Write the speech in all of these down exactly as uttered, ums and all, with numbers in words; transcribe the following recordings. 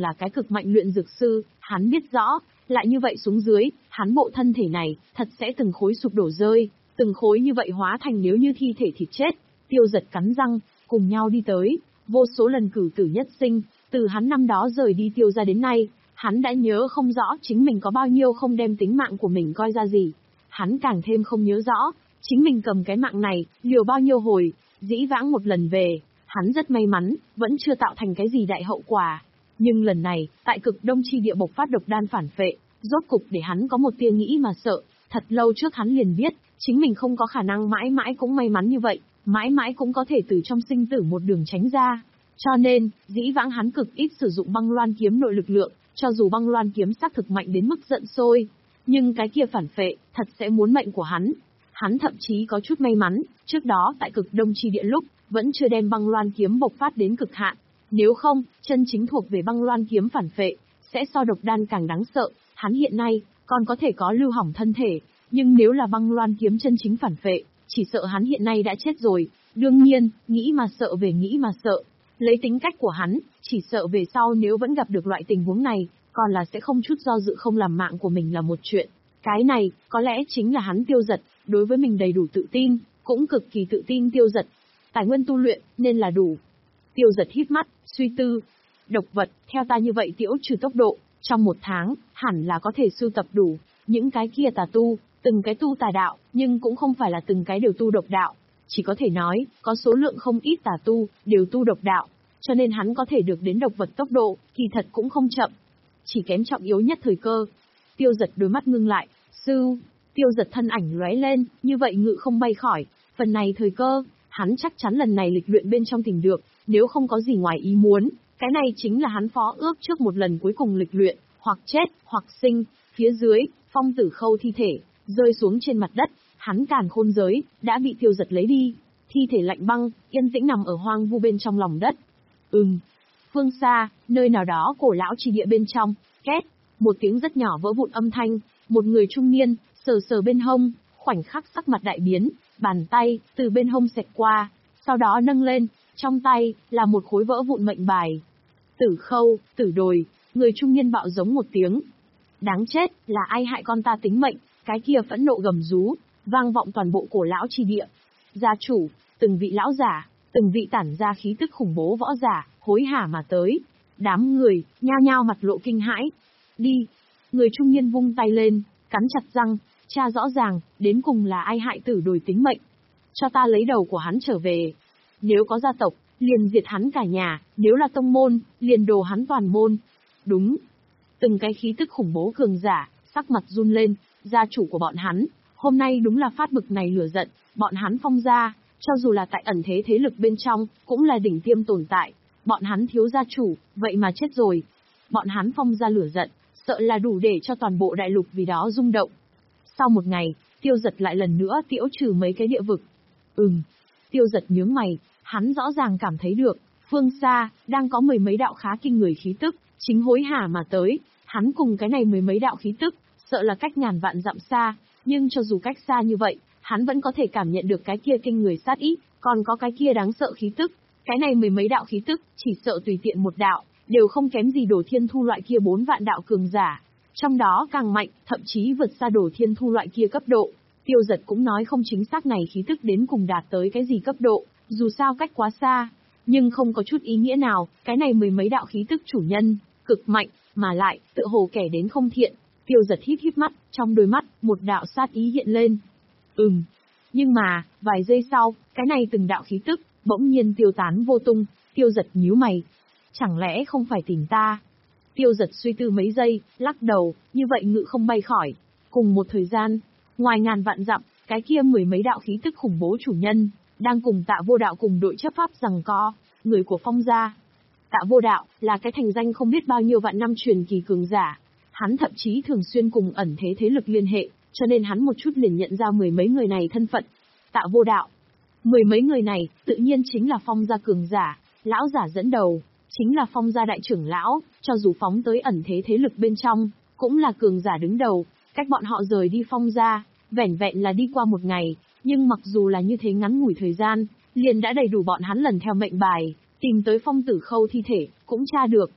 là cái cực mạnh luyện dược sư, hắn biết rõ, lại như vậy xuống dưới, hắn bộ thân thể này, thật sẽ từng khối sụp đổ rơi, từng khối như vậy hóa thành nếu như thi thể thịt chết. Tiêu Giật cắn răng, cùng nhau đi tới, vô số lần cửu tử nhất sinh, từ hắn năm đó rời đi Tiêu gia đến nay, hắn đã nhớ không rõ chính mình có bao nhiêu không đem tính mạng của mình coi ra gì. Hắn càng thêm không nhớ rõ, chính mình cầm cái mạng này, liều bao nhiêu hồi, dĩ vãng một lần về, hắn rất may mắn, vẫn chưa tạo thành cái gì đại hậu quả. Nhưng lần này, tại cực đông chi địa bộc phát độc đan phản phệ, rốt cục để hắn có một tia nghĩ mà sợ, thật lâu trước hắn liền biết, chính mình không có khả năng mãi mãi cũng may mắn như vậy, mãi mãi cũng có thể từ trong sinh tử một đường tránh ra. Cho nên, dĩ vãng hắn cực ít sử dụng băng loan kiếm nội lực lượng, cho dù băng loan kiếm xác thực mạnh đến mức giận sôi, nhưng cái kia phản phệ, thật sẽ muốn mệnh của hắn. Hắn thậm chí có chút may mắn, trước đó tại cực đông chi địa lúc, vẫn chưa đem băng loan kiếm bộc phát đến cực hạn. Nếu không, chân chính thuộc về băng loan kiếm phản phệ, sẽ so độc đan càng đáng sợ. Hắn hiện nay, còn có thể có lưu hỏng thân thể, nhưng nếu là băng loan kiếm chân chính phản phệ, chỉ sợ hắn hiện nay đã chết rồi. Đương nhiên, nghĩ mà sợ về nghĩ mà sợ. Lấy tính cách của hắn, chỉ sợ về sau nếu vẫn gặp được loại tình huống này, còn là sẽ không chút do dự không làm mạng của mình là một chuyện. Cái này, có lẽ chính là hắn Tiêu Giật, đối với mình đầy đủ tự tin, cũng cực kỳ tự tin Tiêu Giật. Tài nguyên tu luyện, nên là đủ. Tiêu Giật hít mắt, suy tư. Độc vật, theo ta như vậy tiễu trừ tốc độ, trong một tháng, hẳn là có thể sưu tập đủ. Những cái kia tà tu, từng cái tu tà đạo, nhưng cũng không phải là từng cái đều tu độc đạo. Chỉ có thể nói, có số lượng không ít tà tu, đều tu độc đạo. Cho nên hắn có thể được đến độc vật tốc độ, kỳ thật cũng không chậm. Chỉ kém trọng yếu nhất thời cơ. Tiêu Giật đôi mắt ngưng lại, sư, Tiêu Giật thân ảnh lóe lên, như vậy ngự không bay khỏi. Phần này thời cơ, hắn chắc chắn lần này lịch luyện bên trong tìm được, nếu không có gì ngoài ý muốn, cái này chính là hắn phó ước trước một lần cuối cùng lịch luyện, hoặc chết, hoặc sinh. Phía dưới, Phong Tử Khâu thi thể, rơi xuống trên mặt đất, hắn càn khôn giới, đã bị Tiêu Giật lấy đi. Thi thể lạnh băng, yên tĩnh nằm ở hoang vu bên trong lòng đất. Ừm. Phương xa, nơi nào đó cổ lão chi địa bên trong, két, một tiếng rất nhỏ vỡ vụn âm thanh, một người trung niên, sờ sờ bên hông, khoảnh khắc sắc mặt đại biến, bàn tay, từ bên hông xẹt qua, sau đó nâng lên, trong tay, là một khối vỡ vụn mệnh bài. Tử Khâu, Tử Đồi, người trung niên bạo giống một tiếng. Đáng chết, là ai hại con ta tính mệnh, cái kia phẫn nộ gầm rú, vang vọng toàn bộ cổ lão chi địa. Gia chủ, từng vị lão giả, từng vị tản ra khí tức khủng bố võ giả, hối hả mà tới. Đám người, nhao nhao mặt lộ kinh hãi. Đi. Người trung niên vung tay lên, cắn chặt răng, tra rõ ràng, đến cùng là ai hại Tử Đồi tính mệnh. Cho ta lấy đầu của hắn trở về. Nếu có gia tộc, liền diệt hắn cả nhà, nếu là tông môn, liền đồ hắn toàn môn. Đúng. Từng cái khí tức khủng bố cường giả, sắc mặt run lên, gia chủ của bọn hắn, hôm nay đúng là phát bực này lửa giận, bọn hắn Phong gia, cho dù là tại ẩn thế thế lực bên trong, cũng là đỉnh tiêm tồn tại. Bọn hắn thiếu gia chủ, vậy mà chết rồi. Bọn hắn Phong gia lửa giận, sợ là đủ để cho toàn bộ đại lục vì đó rung động. Sau một ngày, Tiêu Giật lại lần nữa tiễu trừ mấy cái địa vực. Ừm. Tiêu Giật nhướng mày, hắn rõ ràng cảm thấy được, phương xa, đang có mười mấy đạo khá kinh người khí tức, chính hối hả mà tới. Hắn cùng cái này mười mấy đạo khí tức, sợ là cách ngàn vạn dặm xa, nhưng cho dù cách xa như vậy, hắn vẫn có thể cảm nhận được cái kia kinh người sát ý, còn có cái kia đáng sợ khí tức. Cái này mười mấy đạo khí tức, chỉ sợ tùy tiện một đạo, đều không kém gì Đồ Thiên Thu loại kia bốn vạn đạo cường giả. Trong đó càng mạnh, thậm chí vượt xa Đồ Thiên Thu loại kia cấp độ. Tiêu Giật cũng nói không chính xác này khí tức đến cùng đạt tới cái gì cấp độ, dù sao cách quá xa, nhưng không có chút ý nghĩa nào, cái này mười mấy đạo khí tức chủ nhân, cực mạnh, mà lại, tựa hồ kẻ đến không thiện. Tiêu Giật híp híp mắt, trong đôi mắt, một đạo sát ý hiện lên. Ừm. Nhưng mà, vài giây sau, cái này từng đạo khí tức, bỗng nhiên tiêu tán vô tung. Tiêu Giật nhíu mày. Chẳng lẽ không phải tìm ta? Tiêu Giật suy tư mấy giây, lắc đầu, như vậy ngự không bay khỏi. Cùng một thời gian, ngoài ngàn vạn dặm, cái kia mười mấy đạo khí tức khủng bố chủ nhân, đang cùng Tạ Vô Đạo cùng đội chấp pháp giằng co, người của Phong gia. Tạ Vô Đạo, là cái thành danh không biết bao nhiêu vạn năm truyền kỳ cường giả. Hắn thậm chí thường xuyên cùng ẩn thế thế lực liên hệ, cho nên hắn một chút liền nhận ra mười mấy người này thân phận. Tạ Vô Đạo. Mười mấy người này, tự nhiên chính là Phong gia cường giả, lão giả dẫn đầu, chính là Phong gia đại trưởng lão, cho dù phóng tới ẩn thế thế lực bên trong, cũng là cường giả đứng đầu. Cách bọn họ rời đi Phong gia, vẻn vẹn là đi qua một ngày, nhưng mặc dù là như thế ngắn ngủi thời gian, liền đã đầy đủ bọn hắn lần theo mệnh bài, tìm tới Phong Tử Khâu thi thể, cũng tra được.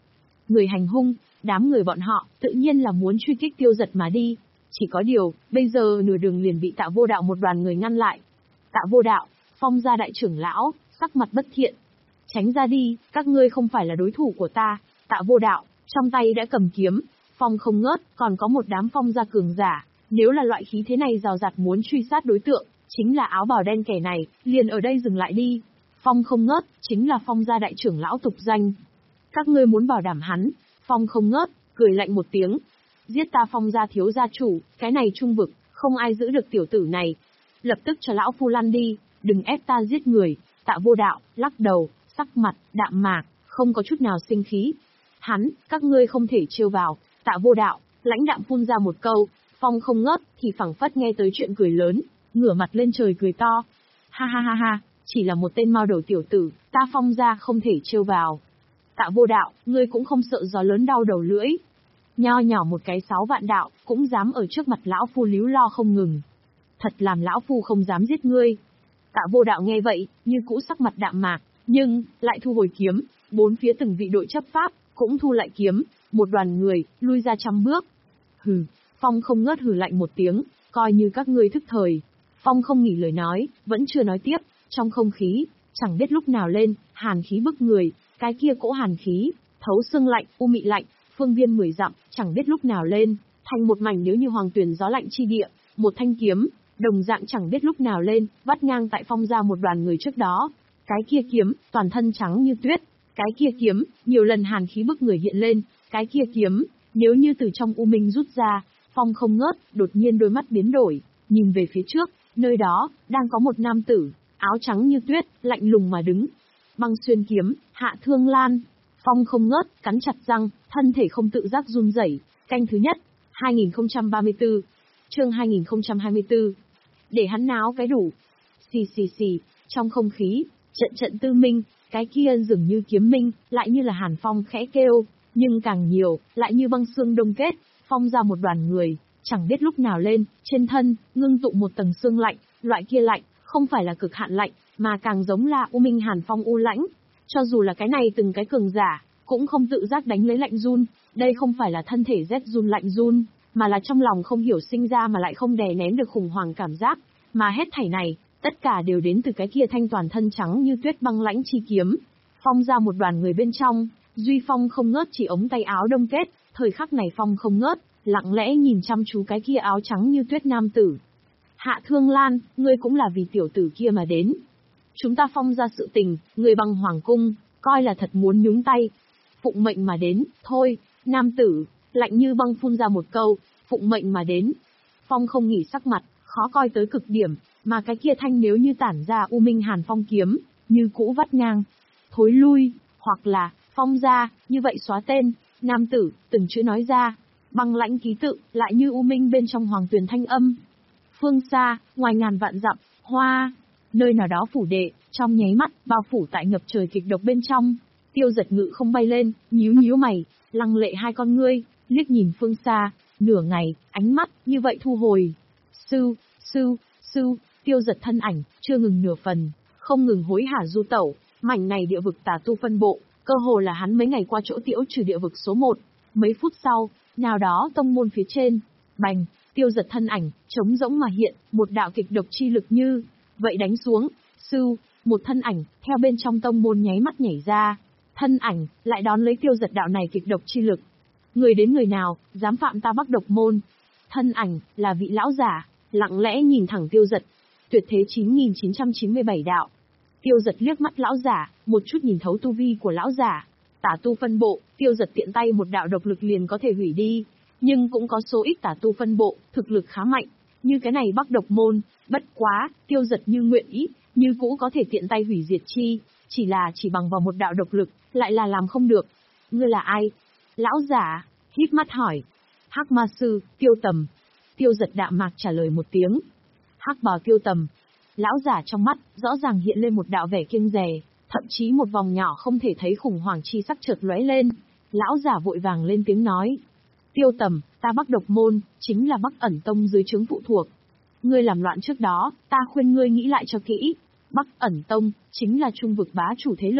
Người hành hung, đám người bọn họ, tự nhiên là muốn truy kích Tiêu Giật mà đi. Chỉ có điều, bây giờ nửa đường liền bị Tạ Vô Đạo một đoàn người ngăn lại. Tạ Vô Đạo, Phong gia đại trưởng lão, sắc mặt bất thiện. Tránh ra đi, các ngươi không phải là đối thủ của ta. Tạ Vô Đạo, trong tay đã cầm kiếm, phong không ngớt, còn có một đám Phong gia cường giả. Nếu là loại khí thế này rào rạt muốn truy sát đối tượng, chính là áo bào đen kẻ này, liền ở đây dừng lại đi. Phong không ngớt, chính là Phong gia đại trưởng lão tục danh. Các ngươi muốn bảo đảm hắn, Phong không ngớt, cười lạnh một tiếng. Giết ta Phong gia thiếu gia chủ, cái này trung vực, không ai giữ được tiểu tử này. Lập tức cho lão phu lăn đi, đừng ép ta giết người. Tạ Vô Đạo, lắc đầu, sắc mặt, đạm mạc, không có chút nào sinh khí. Hắn, các ngươi không thể trêu vào. Tạ Vô Đạo, lãnh đạm phun ra một câu, Phong không ngớt, thì phảng phất nghe tới chuyện cười lớn, ngửa mặt lên trời cười to. Ha ha ha ha, chỉ là một tên mao đầu tiểu tử, ta Phong gia không thể trêu vào. Tạ Vô Đạo, ngươi cũng không sợ gió lớn đau đầu lưỡi. Nho nhỏ một cái sáu vạn đạo, cũng dám ở trước mặt lão phu líu lo không ngừng. Thật làm lão phu không dám giết ngươi. Tạ Vô Đạo nghe vậy, như cũ sắc mặt đạm mạc, nhưng, lại thu hồi kiếm, bốn phía từng vị đội chấp pháp, cũng thu lại kiếm, một đoàn người, lui ra trăm bước. Hừ, Phong không ngớt hừ lạnh một tiếng, coi như các ngươi thức thời. Phong không nghỉ lời nói, vẫn chưa nói tiếp, trong không khí, chẳng biết lúc nào lên, hàn khí bức người, cái kia cỗ hàn khí, thấu xương lạnh, u mị lạnh, phương viên mười dặm, chẳng biết lúc nào lên, thành một mảnh nếu như hoàng tuyền gió lạnh chi địa, một thanh kiếm, đồng dạng chẳng biết lúc nào lên, vắt ngang tại Phong gia một đoàn người trước đó. Cái kia kiếm, toàn thân trắng như tuyết, cái kia kiếm, nhiều lần hàn khí bức người hiện lên, cái kia kiếm, nếu như từ trong u minh rút ra. Phong không ngớt, đột nhiên đôi mắt biến đổi, nhìn về phía trước, nơi đó, đang có một nam tử, áo trắng như tuyết, lạnh lùng mà đứng. Băng xuyên kiếm, Hạ Thương Lan. Phong không ngớt, cắn chặt răng, thân thể không tự giác run rẩy. Canh thứ nhất, hai nghìn không trăm ba mươi tư. Chương hai nghìn không trăm hai mươi tư. Để hắn náo cái đủ. Xì xì xì, trong không khí, trận trận tư minh, cái kia dường như kiếm minh, lại như là hàn phong khẽ kêu, nhưng càng nhiều, lại như băng xương đông kết. Phong ra một đoàn người, chẳng biết lúc nào lên, trên thân, ngưng tụ một tầng xương lạnh, loại kia lạnh, không phải là cực hạn lạnh, mà càng giống là u minh hàn phong u lãnh. Cho dù là cái này từng cái cường giả, cũng không tự giác đánh lấy lạnh run, đây không phải là thân thể rét run lạnh run, mà là trong lòng không hiểu sinh ra mà lại không đè nén được khủng hoảng cảm giác, mà hết thảy này, tất cả đều đến từ cái kia thanh toàn thân trắng như tuyết băng lãnh chi kiếm. Phong ra một đoàn người bên trong, Duy Phong không ngớt chỉ ống tay áo đông kết, thời khắc này Phong không ngớt, lặng lẽ nhìn chăm chú cái kia áo trắng như tuyết nam tử. Hạ Thương Lan, ngươi cũng là vì tiểu tử kia mà đến. Chúng ta Phong ra sự tình, người bằng hoàng cung, coi là thật muốn nhúng tay. Phụng mệnh mà đến, thôi, nam tử, lạnh như băng phun ra một câu, phụng mệnh mà đến. Phong không nghỉ sắc mặt, khó coi tới cực điểm, mà cái kia thanh nếu như tản ra u minh hàn phong kiếm, như cũ vắt ngang. Thối lui, hoặc là, Phong ra, như vậy xóa tên, nam tử, từng chữ nói ra, băng lãnh ký tự, lại như u minh bên trong hoàng tuyền thanh âm. Phương xa, ngoài ngàn vạn dặm, hoa, nơi nào đó phủ đệ, trong nháy mắt, bao phủ tại ngập trời kịch độc bên trong. Tiêu Giật ngự không bay lên, nhíu nhíu mày, lăng lệ hai con ngươi, liếc nhìn phương xa, nửa ngày, ánh mắt, như vậy thu hồi. Sư, sư, sư, Tiêu Giật thân ảnh, chưa ngừng nửa phần, không ngừng hối hả du tẩu, mảnh này địa vực tà tu phân bộ, cơ hồ là hắn mấy ngày qua chỗ Tiễu Trừ địa vực số một. Mấy phút sau, nào đó tông môn phía trên, bành, Tiêu Giật thân ảnh, trống rỗng mà hiện, một đạo kịch độc chi lực như vậy đánh xuống. Sư, một thân ảnh, theo bên trong tông môn nháy mắt nhảy ra. Thân ảnh, lại đón lấy Tiêu Giật đạo này kịch độc chi lực. Người đến người nào, dám phạm ta Bắc độc môn. Thân ảnh, là vị lão giả, lặng lẽ nhìn thẳng Tiêu Giật. Tuyệt thế chín nghìn chín trăm chín mươi bảy đạo. Tiêu Giật liếc mắt lão giả, một chút nhìn thấu tu vi của lão giả. Tả tu phân bộ, Tiêu Giật tiện tay một đạo độc lực liền có thể hủy đi. Nhưng cũng có số ít tả tu phân bộ, thực lực khá mạnh. Như cái này Bắc độc môn, bất quá, Tiêu Giật như nguyện ý, như cũ có thể tiện tay hủy diệt chi. Chỉ là chỉ bằng vào một đạo độc lực, lại là làm không được. Ngươi là ai? Lão giả, híp mắt hỏi. Hắc ma sư, Tiêu Tầm. Tiêu Giật đạm mạc trả lời một tiếng. Hắc bào Tiêu Tầm. Lão giả trong mắt, rõ ràng hiện lên một đạo vẻ kiêng dè, thậm chí một vòng nhỏ không thể thấy khủng hoảng chi sắc chợt lóe lên. Lão giả vội vàng lên tiếng nói. Tiêu Tầm, ta Bắc độc môn, chính là Bắc ẩn tông dưới trướng phụ thuộc. Ngươi làm loạn trước đó, ta khuyên ngươi nghĩ lại cho kỹ. Bắc ẩn tông, chính là trung vực bá chủ thế lực,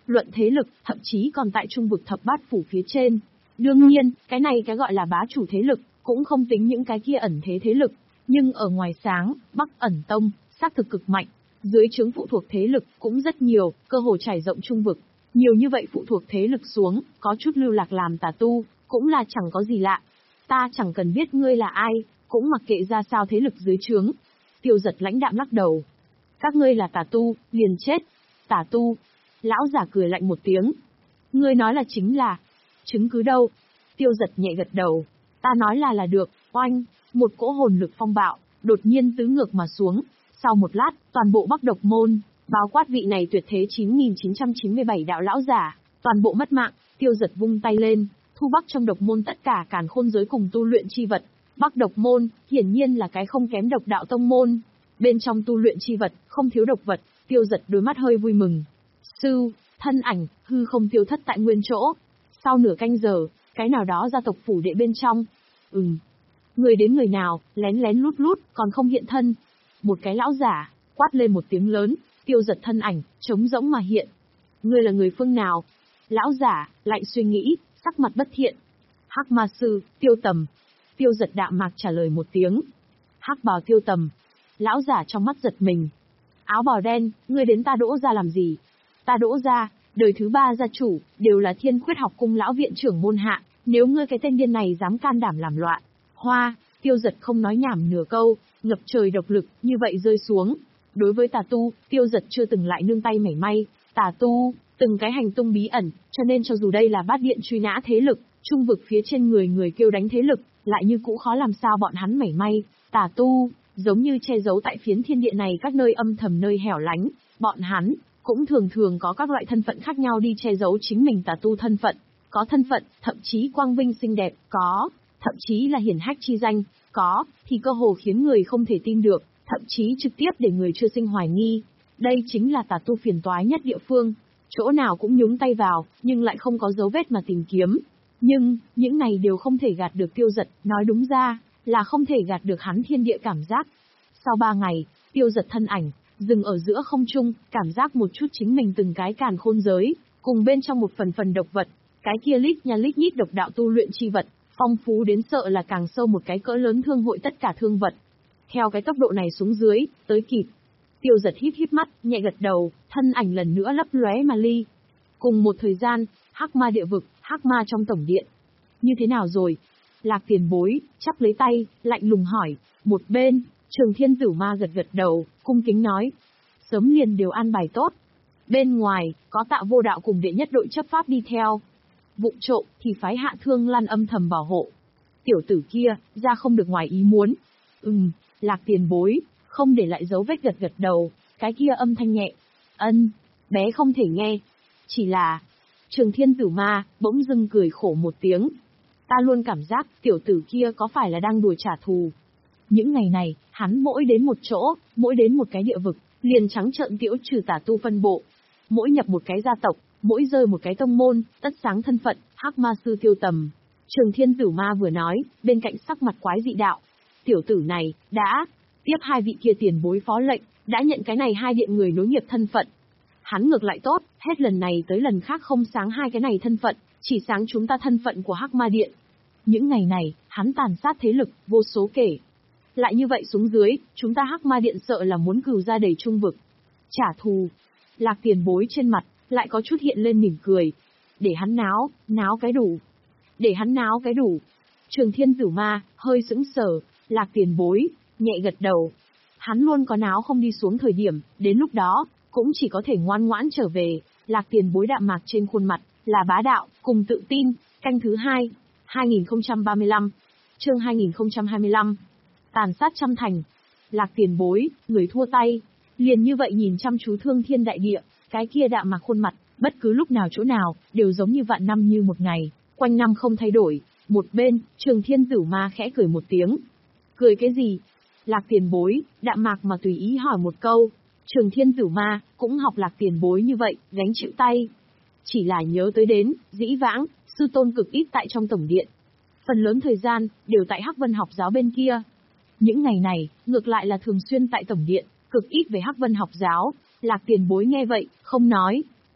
luận thế lực, thậm chí còn tại trung vực thập bát phủ phía trên. Đương nhiên, cái này cái gọi là bá chủ thế lực, cũng không tính những cái kia ẩn thế thế lực. Nhưng ở ngoài sáng, Bắc ẩn tông, xác thực cực mạnh. Dưới trướng phụ thuộc thế lực cũng rất nhiều, cơ hồ trải rộng trung vực. Nhiều như vậy phụ thuộc thế lực xuống, có chút lưu lạc làm tà tu, cũng là chẳng có gì lạ. Ta chẳng cần biết ngươi là ai, cũng mặc kệ ra sao thế lực dưới trướng. Tiêu Giật lãnh đạm lắc đầu. Các ngươi là tà tu, liền chết. Tà tu. Lão giả cười lạnh một tiếng. Ngươi nói là chính là. Chứng cứ đâu? Tiêu Giật nhẹ gật đầu. Ta nói là là được. Oanh. Một cỗ hồn lực phong bạo, đột nhiên tứ ngược mà xuống. Sau một lát, toàn bộ Bắc Độc Môn, báo quát vị này tuyệt thế chín nghìn chín trăm chín mươi bảy đạo lão giả, toàn bộ mất mạng. Tiêu Giật vung tay lên, thu Bắc trong Độc Môn tất cả càn khôn giới cùng tu luyện chi vật. Bắc Độc Môn, hiển nhiên là cái không kém Độc Đạo Tông môn. Bên trong tu luyện chi vật, không thiếu độc vật. Tiêu Giật đôi mắt hơi vui mừng. Sư, thân ảnh, hư không tiêu thất tại nguyên chỗ. Sau nửa canh giờ, cái nào đó gia tộc phủ đệ bên trong. Ừm. Người đến người nào, lén lén lút lút, còn không hiện thân. Một cái lão giả, quát lên một tiếng lớn, Tiêu Giật thân ảnh, trống rỗng mà hiện. Ngươi là người phương nào? Lão giả, lại suy nghĩ, sắc mặt bất thiện. Hắc Ma Sư, Tiêu Tầm. Tiêu Giật đạm mạc trả lời một tiếng. Hắc bào Tiêu Tầm. Lão giả trong mắt giật mình. Áo bào đen, ngươi đến ta Đỗ gia làm gì? Ta Đỗ gia, đời thứ ba gia chủ, đều là Thiên Khuyết Học Cung lão viện trưởng môn hạ, nếu ngươi cái tên điên này dám can đảm làm loạn. Hoa, Tiêu Giật không nói nhảm nửa câu, ngập trời độc lực, như vậy rơi xuống. Đối với tà tu, Tiêu Giật chưa từng lại nương tay mảy may, tà tu, từng cái hành tung bí ẩn, cho nên cho dù đây là bát điện truy nã thế lực, trung vực phía trên người người kêu đánh thế lực, lại như cũ khó làm sao bọn hắn mảy may, tà tu, giống như che giấu tại phiến thiên địa này các nơi âm thầm nơi hẻo lánh, bọn hắn, cũng thường thường có các loại thân phận khác nhau đi che giấu chính mình tà tu thân phận, có thân phận, thậm chí quang vinh xinh đẹp, có, thậm chí là hiển hách chi danh, có, thì cơ hồ khiến người không thể tin được, thậm chí trực tiếp để người chưa sinh hoài nghi. Đây chính là tà tu phiền toái nhất địa phương, chỗ nào cũng nhúng tay vào, nhưng lại không có dấu vết mà tìm kiếm. Nhưng, những này đều không thể gạt được Tiêu Giật, nói đúng ra, là không thể gạt được hắn thiên địa cảm giác. Sau ba ngày, Tiêu Giật thân ảnh, dừng ở giữa không trung, cảm giác một chút chính mình từng cái càn khôn giới, cùng bên trong một phần phần độc vật, cái kia lít nha lít nhít độc đạo tu luyện chi vật, phong phú đến sợ là càng sâu một cái cỡ lớn thương hội tất cả thương vật. Theo cái tốc độ này xuống dưới, tới kịp. Tiêu Giật híp híp mắt, nhẹ gật đầu, thân ảnh lần nữa lấp lóe mà ly. Cùng một thời gian, Hắc Ma địa vực, Hắc Ma trong tổng điện. Như thế nào rồi? Lạc Tiền Bối, chắp lấy tay, lạnh lùng hỏi. Một bên, Trường Thiên Tử Ma gật gật đầu, cung kính nói. Sớm liền đều an bài tốt. Bên ngoài, có Tạ Vô Đạo cùng đệ nhất đội chấp pháp đi theo. Vụng trộm thì phái Hạ Thương Lan âm thầm bảo hộ. Tiểu tử kia, ra không được ngoài ý muốn. Ừm, Lạc Tiền Bối, không để lại dấu vết gật gật đầu, cái kia âm thanh nhẹ. Ân, bé không thể nghe. Chỉ là, Trường Thiên Tử Ma, bỗng dưng cười khổ một tiếng. Ta luôn cảm giác, tiểu tử kia có phải là đang đùa trả thù. Những ngày này, hắn mỗi đến một chỗ, mỗi đến một cái địa vực, liền trắng trợn tiễu trừ tà tu phân bộ. Mỗi nhập một cái gia tộc, mỗi rơi một cái tông môn, tất sáng thân phận, Hắc Ma Sư Tiêu Tầm. Trường Thiên Tử Ma vừa nói, bên cạnh sắc mặt quái dị đạo. Tiểu tử này, đã, tiếp hai vị kia tiền bối phó lệnh, đã nhận cái này hai điện người nối nghiệp thân phận. Hắn ngược lại tốt, hết lần này tới lần khác không sáng hai cái này thân phận, chỉ sáng chúng ta thân phận của Hắc Ma Điện. Những ngày này, hắn tàn sát thế lực, vô số kể. Lại như vậy xuống dưới, chúng ta Hắc Ma Điện sợ là muốn cừu ra đầy trung vực. Trả thù. Lạc Tiền Bối trên mặt, lại có chút hiện lên mỉm cười. Để hắn náo, náo cái đủ. Để hắn náo cái đủ. Trường Thiên Tử Ma, hơi sững sờ, Lạc Tiền Bối, nhẹ gật đầu. Hắn luôn có náo không đi xuống thời điểm, đến lúc đó, cũng chỉ có thể ngoan ngoãn trở về. Lạc Tiền Bối đạm mạc trên khuôn mặt, là bá đạo, cùng tự tin. Canh thứ hai, hai nghìn không trăm ba mươi lăm. Chương hai nghìn không trăm hai mươi lăm. Tàn sát trăm thành. Lạc Tiền Bối, người thua tay. Liền như vậy nhìn chăm chú thương thiên đại địa, cái kia đạm mạc khuôn mặt, bất cứ lúc nào chỗ nào, đều giống như vạn năm như một ngày, quanh năm không thay đổi. Một bên, Trường Thiên Tử Ma khẽ cười một tiếng. Cười cái gì? Lạc Tiền Bối, đạm mạc mà tùy ý hỏi một câu. Trường Thiên Tử Ma, cũng học Lạc Tiền Bối như vậy, gánh chịu tay. Chỉ là nhớ tới đến, dĩ vãng, sư tôn cực ít tại trong tổng điện. Phần lớn thời gian, đều tại Hắc Vân học giáo bên kia. Những ngày này, ngược lại là thường xuyên tại tổng điện, cực ít về Hắc Vân học giáo. Lạc Tiền Bối nghe vậy, không nói.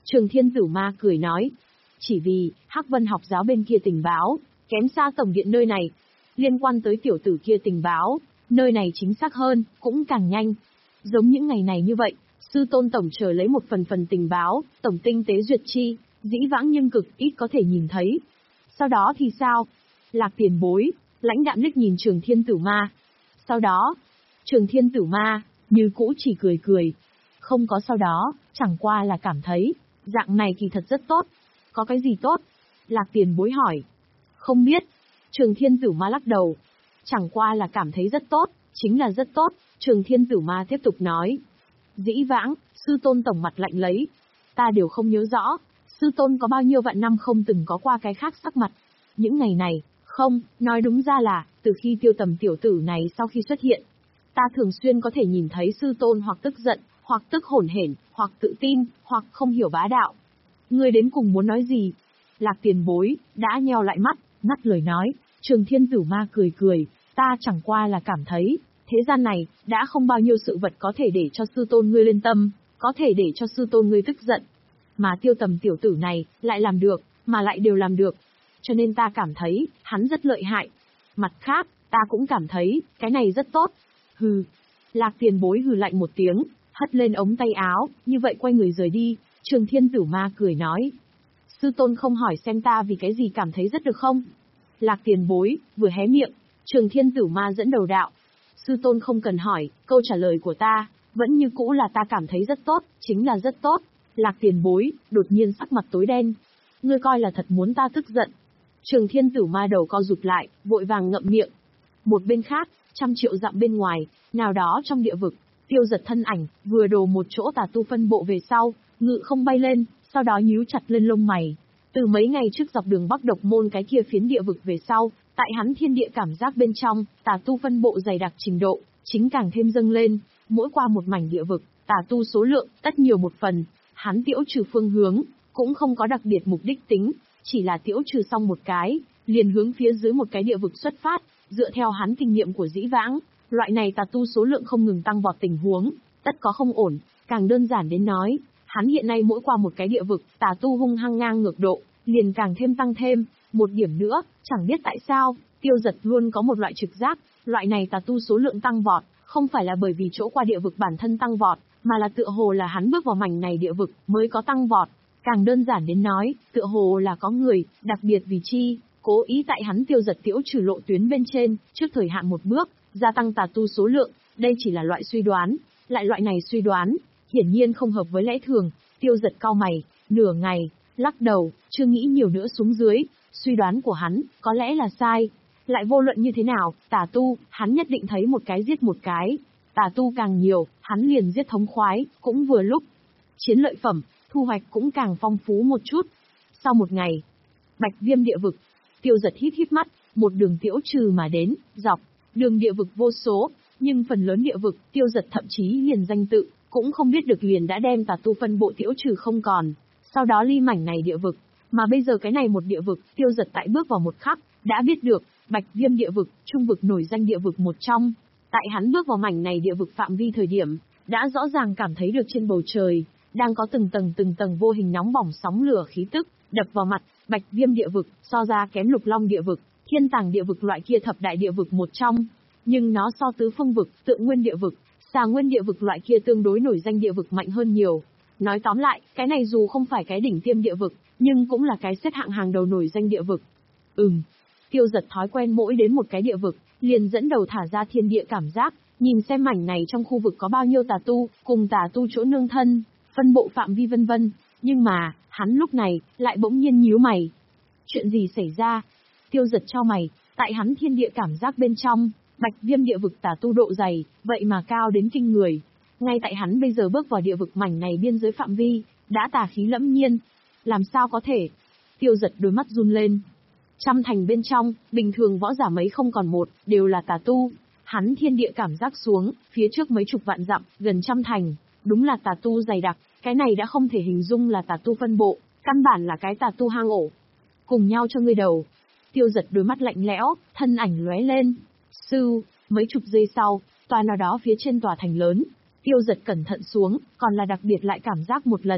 Trường Thiên Tử Ma cười nói. Chỉ vì, Hắc Vân học giáo bên kia tình báo, kém xa tổng điện nơi này. Liên quan tới tiểu tử kia tình báo, nơi này chính xác hơn, cũng càng nhanh. Giống những ngày này như vậy, sư tôn tổng chờ lấy một phần phần tình báo, tổng tinh tế duyệt chi, dĩ vãng nhưng cực ít có thể nhìn thấy. Sau đó thì sao? Lạc Tiền Bối, lãnh đạm liếc nhìn Trường Thiên Tử Ma. Sau đó, Trường Thiên Tử Ma, như cũ chỉ cười cười. Không có sau đó, chẳng qua là cảm thấy, dạng này kỳ thật rất tốt. Có cái gì tốt? Lạc Tiền Bối hỏi. Không biết. Trường Thiên Tử Ma lắc đầu. Chẳng qua là cảm thấy rất tốt, chính là rất tốt. Trường Thiên Tử Ma tiếp tục nói. Dĩ vãng, sư tôn tổng mặt lạnh lấy. Ta đều không nhớ rõ, sư tôn có bao nhiêu vạn năm không từng có qua cái khác sắc mặt. Những ngày này, không, nói đúng ra là, từ khi Tiêu Tầm tiểu tử này sau khi xuất hiện, ta thường xuyên có thể nhìn thấy sư tôn hoặc tức giận, hoặc tức hổn hển, hoặc tự tin, hoặc không hiểu bá đạo. Ngươi đến cùng muốn nói gì? Lạc Tiền Bối, đã nheo lại mắt, ngắt lời nói. Trường Thiên Tử Ma cười cười, ta chẳng qua là cảm thấy, thế gian này, đã không bao nhiêu sự vật có thể để cho sư tôn ngươi lên tâm, có thể để cho sư tôn ngươi tức giận. Mà Tiêu Tầm tiểu tử này, lại làm được, mà lại đều làm được. Cho nên ta cảm thấy, hắn rất lợi hại. Mặt khác, ta cũng cảm thấy, cái này rất tốt. Hừ. Lạc Tiền Bối hừ lạnh một tiếng, hất lên ống tay áo, như vậy quay người rời đi. Trường Thiên Tử Ma cười nói. Sư tôn không hỏi xem ta vì cái gì cảm thấy rất được không? Lạc Tiền Bối, vừa hé miệng, Trường Thiên Tử Ma dẫn đầu đạo. Sư tôn không cần hỏi, câu trả lời của ta, vẫn như cũ là ta cảm thấy rất tốt, chính là rất tốt. Lạc Tiền Bối, đột nhiên sắc mặt tối đen. Ngươi coi là thật muốn ta tức giận. Trường Thiên Tử Ma đầu co rụt lại, vội vàng ngậm miệng. Một bên khác, trăm triệu dặm bên ngoài, nào đó trong địa vực, Tiêu Giật thân ảnh, vừa đổ một chỗ tà tu phân bộ về sau, ngự không bay lên, sau đó nhíu chặt lên lông mày. Từ mấy ngày trước dọc đường Bắc Độc Môn cái kia phiến địa vực về sau, tại hắn thiên địa cảm giác bên trong, tà tu phân bộ dày đặc trình độ, chính càng thêm dâng lên, mỗi qua một mảnh địa vực, tà tu số lượng, tất nhiều một phần, hắn tiễu trừ phương hướng, cũng không có đặc biệt mục đích tính, chỉ là tiễu trừ xong một cái, liền hướng phía dưới một cái địa vực xuất phát, dựa theo hắn kinh nghiệm của dĩ vãng, loại này tà tu số lượng không ngừng tăng vọt tình huống, tất có không ổn, càng đơn giản đến nói, hắn hiện nay mỗi qua một cái địa vực, tà tu hung hăng ngang ngược độ, liền càng thêm tăng thêm, một điểm nữa, chẳng biết tại sao, Tiêu Giật luôn có một loại trực giác, loại này tà tu số lượng tăng vọt, không phải là bởi vì chỗ qua địa vực bản thân tăng vọt, mà là tựa hồ là hắn bước vào mảnh này địa vực mới có tăng vọt. Càng đơn giản đến nói, tựa hồ là có người, đặc biệt vì chi, cố ý tại hắn Tiêu Giật tiễu trừ lộ tuyến bên trên, trước thời hạn một bước, gia tăng tà tu số lượng, đây chỉ là loại suy đoán, lại loại này suy đoán, hiển nhiên không hợp với lẽ thường. Tiêu Giật cau mày, nửa ngày, lắc đầu, chưa nghĩ nhiều nữa xuống dưới, suy đoán của hắn, có lẽ là sai. Lại vô luận như thế nào, tà tu, hắn nhất định thấy một cái giết một cái. Tà tu càng nhiều, hắn liền giết thống khoái, cũng vừa lúc. Chiến lợi phẩm, thu hoạch cũng càng phong phú một chút. Sau một ngày, Bạch Viêm địa vực, Tiêu Giật híp híp mắt, một đường tiễu trừ mà đến, dọc, đường địa vực vô số, nhưng phần lớn địa vực, Tiêu Giật thậm chí liền danh tự, cũng không biết được liền đã đem tà tu phân bộ tiễu trừ không còn. Sau đó ly mảnh này địa vực, mà bây giờ cái này một địa vực, Tiêu Giật tại bước vào một khắc, đã biết được, Bạch Viêm địa vực, trung vực nổi danh địa vực một trong. Tại hắn bước vào mảnh này địa vực phạm vi thời điểm, đã rõ ràng cảm thấy được trên bầu trời, đang có từng tầng từng tầng vô hình nóng bỏng sóng lửa khí tức, đập vào mặt. Bạch Viêm địa vực, so ra kém Lục Long địa vực, Thiên Tàng địa vực loại kia thập đại địa vực một trong. Nhưng nó so Tứ Phương vực, Tượng Nguyên địa vực, Xà Nguyên địa vực loại kia tương đối nổi danh địa vực mạnh hơn nhiều. Nói tóm lại, cái này dù không phải cái đỉnh tiêm địa vực, nhưng cũng là cái xếp hạng hàng đầu nổi danh địa vực. Ừm. Tiêu Giật thói quen mỗi đến một cái địa vực, liền dẫn đầu thả ra thiên địa cảm giác, nhìn xem mảnh này trong khu vực có bao nhiêu tà tu, cùng tà tu chỗ nương thân, phân bộ phạm vi vân vân. Nhưng mà, hắn lúc này, lại bỗng nhiên nhíu mày. Chuyện gì xảy ra? Tiêu Giật chau mày, tại hắn thiên địa cảm giác bên trong, Bạch Viêm địa vực tà tu độ dày, vậy mà cao đến kinh người. Ngay tại hắn bây giờ bước vào địa vực mảnh này biên giới phạm vi, đã tà khí lẫm nhiên. Làm sao có thể? Tiêu Giật đôi mắt run lên. Trăm thành bên trong, bình thường võ giả mấy không còn một, đều là tà tu. Hắn thiên địa cảm giác xuống, phía trước mấy chục vạn dặm, gần trăm thành, đúng là tà tu dày đặc, cái này đã không thể hình dung là tà tu phân bộ, căn bản là cái tà tu hang ổ. Cùng nhau cho ngươi đầu. Tiêu Giật đôi mắt lạnh lẽo, thân ảnh lóe lên. Sư, mấy chục giây sau, tòa nào đó phía trên tòa thành lớn, Tiêu Giật cẩn thận xuống, còn là đặc biệt lại cảm giác một lần,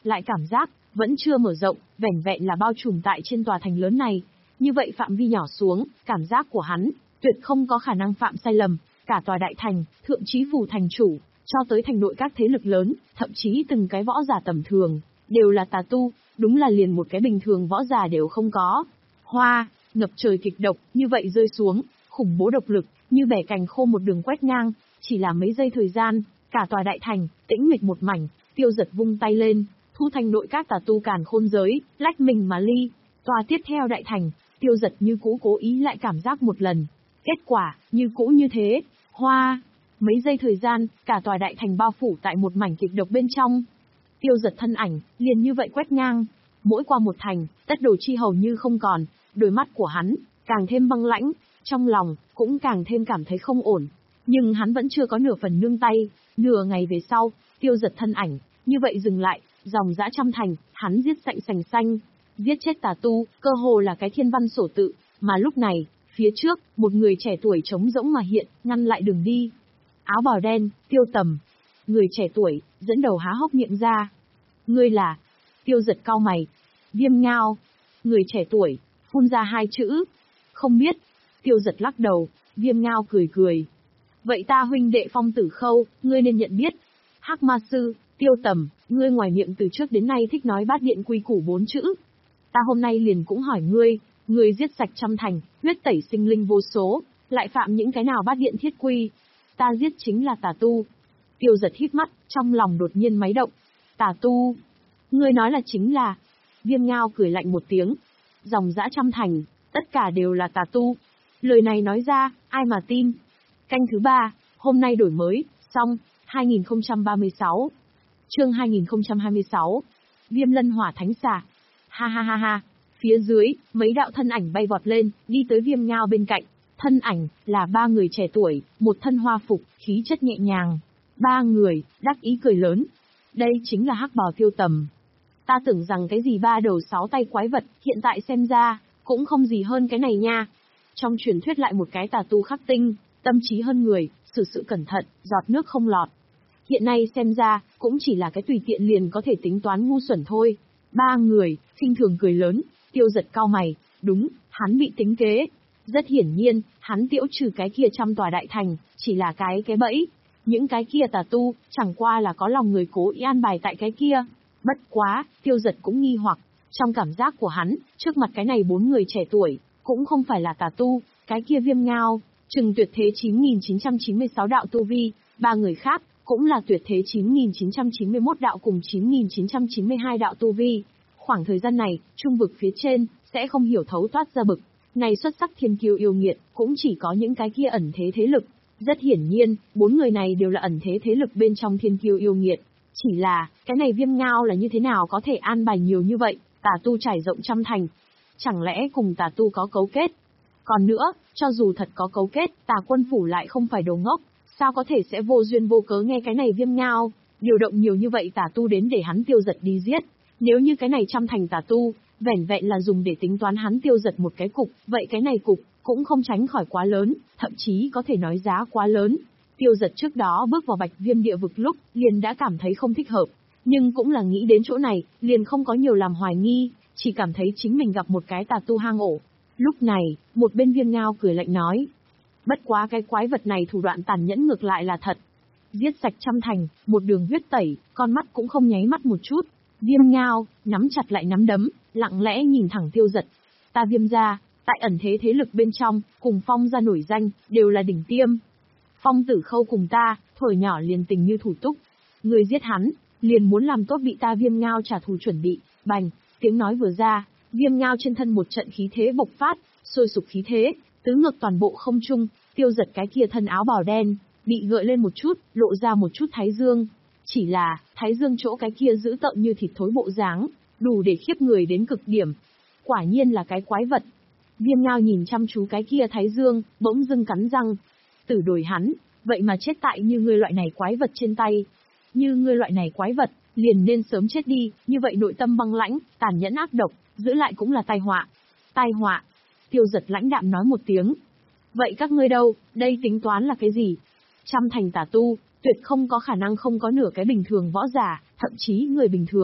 lại cảm giác, vẫn chưa mở rộng, vẻn vẹn là bao trùm tại trên tòa thành lớn này. Như vậy phạm vi nhỏ xuống, cảm giác của hắn, tuyệt không có khả năng phạm sai lầm, cả tòa đại thành, thượng chí phủ thành chủ, cho tới thành nội các thế lực lớn, thậm chí từng cái võ giả tầm thường, đều là tà tu, đúng là liền một cái bình thường võ giả đều không có. Hoa, ngập trời kịch độc, như vậy rơi xuống, khủng bố độc lực, như bẻ cành khô một đường quét ngang, chỉ là mấy giây thời gian, cả tòa đại thành, tĩnh mịch một mảnh, Tiêu Giật vung tay lên, thu thành nội các tà tu càn khôn giới, lách mình mà ly. Tòa tiếp theo đại thành, Tiêu Giật như cũ cố ý lại cảm giác một lần. Kết quả, như cũ như thế, hoa. Mấy giây thời gian, cả tòa đại thành bao phủ tại một mảnh kịch độc bên trong. Tiêu Giật thân ảnh, liền như vậy quét ngang. Mỗi qua một thành, tất đồ chi hầu như không còn, đôi mắt của hắn, càng thêm băng lãnh, trong lòng, cũng càng thêm cảm thấy không ổn. Nhưng hắn vẫn chưa có nửa phần nương tay, nửa ngày về sau, Tiêu Giật thân ảnh, như vậy dừng lại, dòng dã trăm thành, hắn giết sạch sành xanh. Giết chết tà tu, cơ hồ là cái thiên văn sổ tự, mà lúc này, phía trước, một người trẻ tuổi trống rỗng mà hiện, ngăn lại đường đi. Áo bào đen, Tiêu Tầm. Người trẻ tuổi, dẫn đầu há hốc miệng ra. Ngươi là... Tiêu Giật cau mày. Viêm Ngao. Người trẻ tuổi, phun ra hai chữ. Không biết. Tiêu Giật lắc đầu, Viêm Ngao cười cười. Vậy ta huynh đệ Phong Tử Khâu, ngươi nên nhận biết. Hắc Ma Sư, Tiêu Tầm, ngươi ngoài miệng từ trước đến nay thích nói bát điện quy củ bốn chữ. Ta hôm nay liền cũng hỏi ngươi, ngươi giết sạch trăm thành, huyết tẩy sinh linh vô số, lại phạm những cái nào bát điện thiết quy? Ta giết chính là tà tu. Tiêu Giật hít mắt, trong lòng đột nhiên máy động. Tà tu? Ngươi nói là chính là... Viêm Ngao cười lạnh một tiếng. Dòng dã trăm thành, tất cả đều là tà tu. Lời này nói ra, ai mà tin? Canh thứ ba, hôm nay đổi mới, xong, hai nghìn không trăm ba mươi sáu. Chương hai nghìn không trăm hai mươi sáu. Viêm Lân Hỏa Thánh Xà. Ha ha ha ha. Phía dưới, mấy đạo thân ảnh bay vọt lên, đi tới Viêm Ngao bên cạnh. Thân ảnh, là ba người trẻ tuổi, một thân hoa phục, khí chất nhẹ nhàng. Ba người, đắc ý cười lớn. Đây chính là hắc bào Tiêu Tầm. Ta tưởng rằng cái gì ba đầu sáu tay quái vật, hiện tại xem ra, cũng không gì hơn cái này nha. Trong truyền thuyết lại một cái tà tu khắc tinh, tâm trí hơn người, xử sự cẩn thận, giọt nước không lọt. Hiện nay xem ra, cũng chỉ là cái tùy tiện liền có thể tính toán ngu xuẩn thôi. Ba người, khinh thường cười lớn, Tiêu Giật cau mày, đúng, hắn bị tính kế. Rất hiển nhiên, hắn tiễu trừ cái kia trăm tòa đại thành, chỉ là cái cái bẫy. Những cái kia tà tu, chẳng qua là có lòng người cố ý an bài tại cái kia. Bất quá, Tiêu Giật cũng nghi hoặc, trong cảm giác của hắn, trước mặt cái này bốn người trẻ tuổi, cũng không phải là tà tu, cái kia Viêm Ngao, trừng tuyệt thế chín nghìn chín trăm chín mươi sáu đạo tu vi, ba người khác, cũng là tuyệt thế chín nghìn chín trăm chín mươi mốt đạo cùng chín nghìn chín trăm chín mươi hai đạo tu vi. Khoảng thời gian này, trung vực phía trên, sẽ không hiểu thấu toát ra bực. Này xuất sắc thiên kiêu yêu nghiệt, cũng chỉ có những cái kia ẩn thế thế lực. Rất hiển nhiên, bốn người này đều là ẩn thế thế lực bên trong thiên kiêu yêu nghiệt. Chỉ là, cái này Viêm Ngao là như thế nào có thể an bài nhiều như vậy, tà tu trải rộng trăm thành. Chẳng lẽ cùng tà tu có cấu kết? Còn nữa, cho dù thật có cấu kết, tà quân phủ lại không phải đồ ngốc, sao có thể sẽ vô duyên vô cớ nghe cái này Viêm Ngao, điều động nhiều như vậy tà tu đến để hắn Tiêu Giật đi giết. Nếu như cái này trăm thành tà tu, vẻn vẹn là dùng để tính toán hắn Tiêu Giật một cái cục, vậy cái này cục, cũng không tránh khỏi quá lớn, thậm chí có thể nói giá quá lớn. Tiêu Giật trước đó bước vào Bạch Viêm địa vực lúc, liền đã cảm thấy không thích hợp, nhưng cũng là nghĩ đến chỗ này, liền không có nhiều làm hoài nghi, chỉ cảm thấy chính mình gặp một cái tà tu hang ổ. Lúc này, một bên Viêm Ngao cười lạnh nói, bất quá cái quái vật này thủ đoạn tàn nhẫn ngược lại là thật. Giết sạch trăm thành, một đường huyết tẩy, con mắt cũng không nháy mắt một chút. Viêm Ngao, nắm chặt lại nắm đấm, lặng lẽ nhìn thẳng Tiêu Giật. Ta Viêm gia, tại ẩn thế thế lực bên trong, cùng Phong gia nổi danh, đều là đỉnh tiêm. Phong Tử Khâu cùng ta, thuở nhỏ liền tình như thủ túc. Người giết hắn, liền muốn làm tốt bị ta Viêm Ngao trả thù chuẩn bị. Bành, tiếng nói vừa ra, Viêm Ngao trên thân một trận khí thế bộc phát, sôi sục khí thế, tứ ngược toàn bộ không trung. Tiêu Giật cái kia thân áo bào đen, bị gợi lên một chút, lộ ra một chút thái dương. Chỉ là, thái dương chỗ cái kia dữ tợn như thịt thối bộ dáng, đủ để khiếp người đến cực điểm. Quả nhiên là cái quái vật. Viêm Ngao nhìn chăm chú cái kia thái dương, bỗng dưng cắn răng. Tử đổi hắn, vậy mà chết tại như ngươi loại này quái vật trên tay. Như ngươi loại này quái vật, liền nên sớm chết đi, như vậy nội tâm băng lãnh, tàn nhẫn ác độc, giữ lại cũng là tai họa. Tai họa. Tiêu Giật lãnh đạm nói một tiếng. Vậy các ngươi đâu, đây tính toán là cái gì? Trăm thành tà tu, tuyệt không có khả năng không có nửa cái bình thường võ giả, thậm chí người bình thường.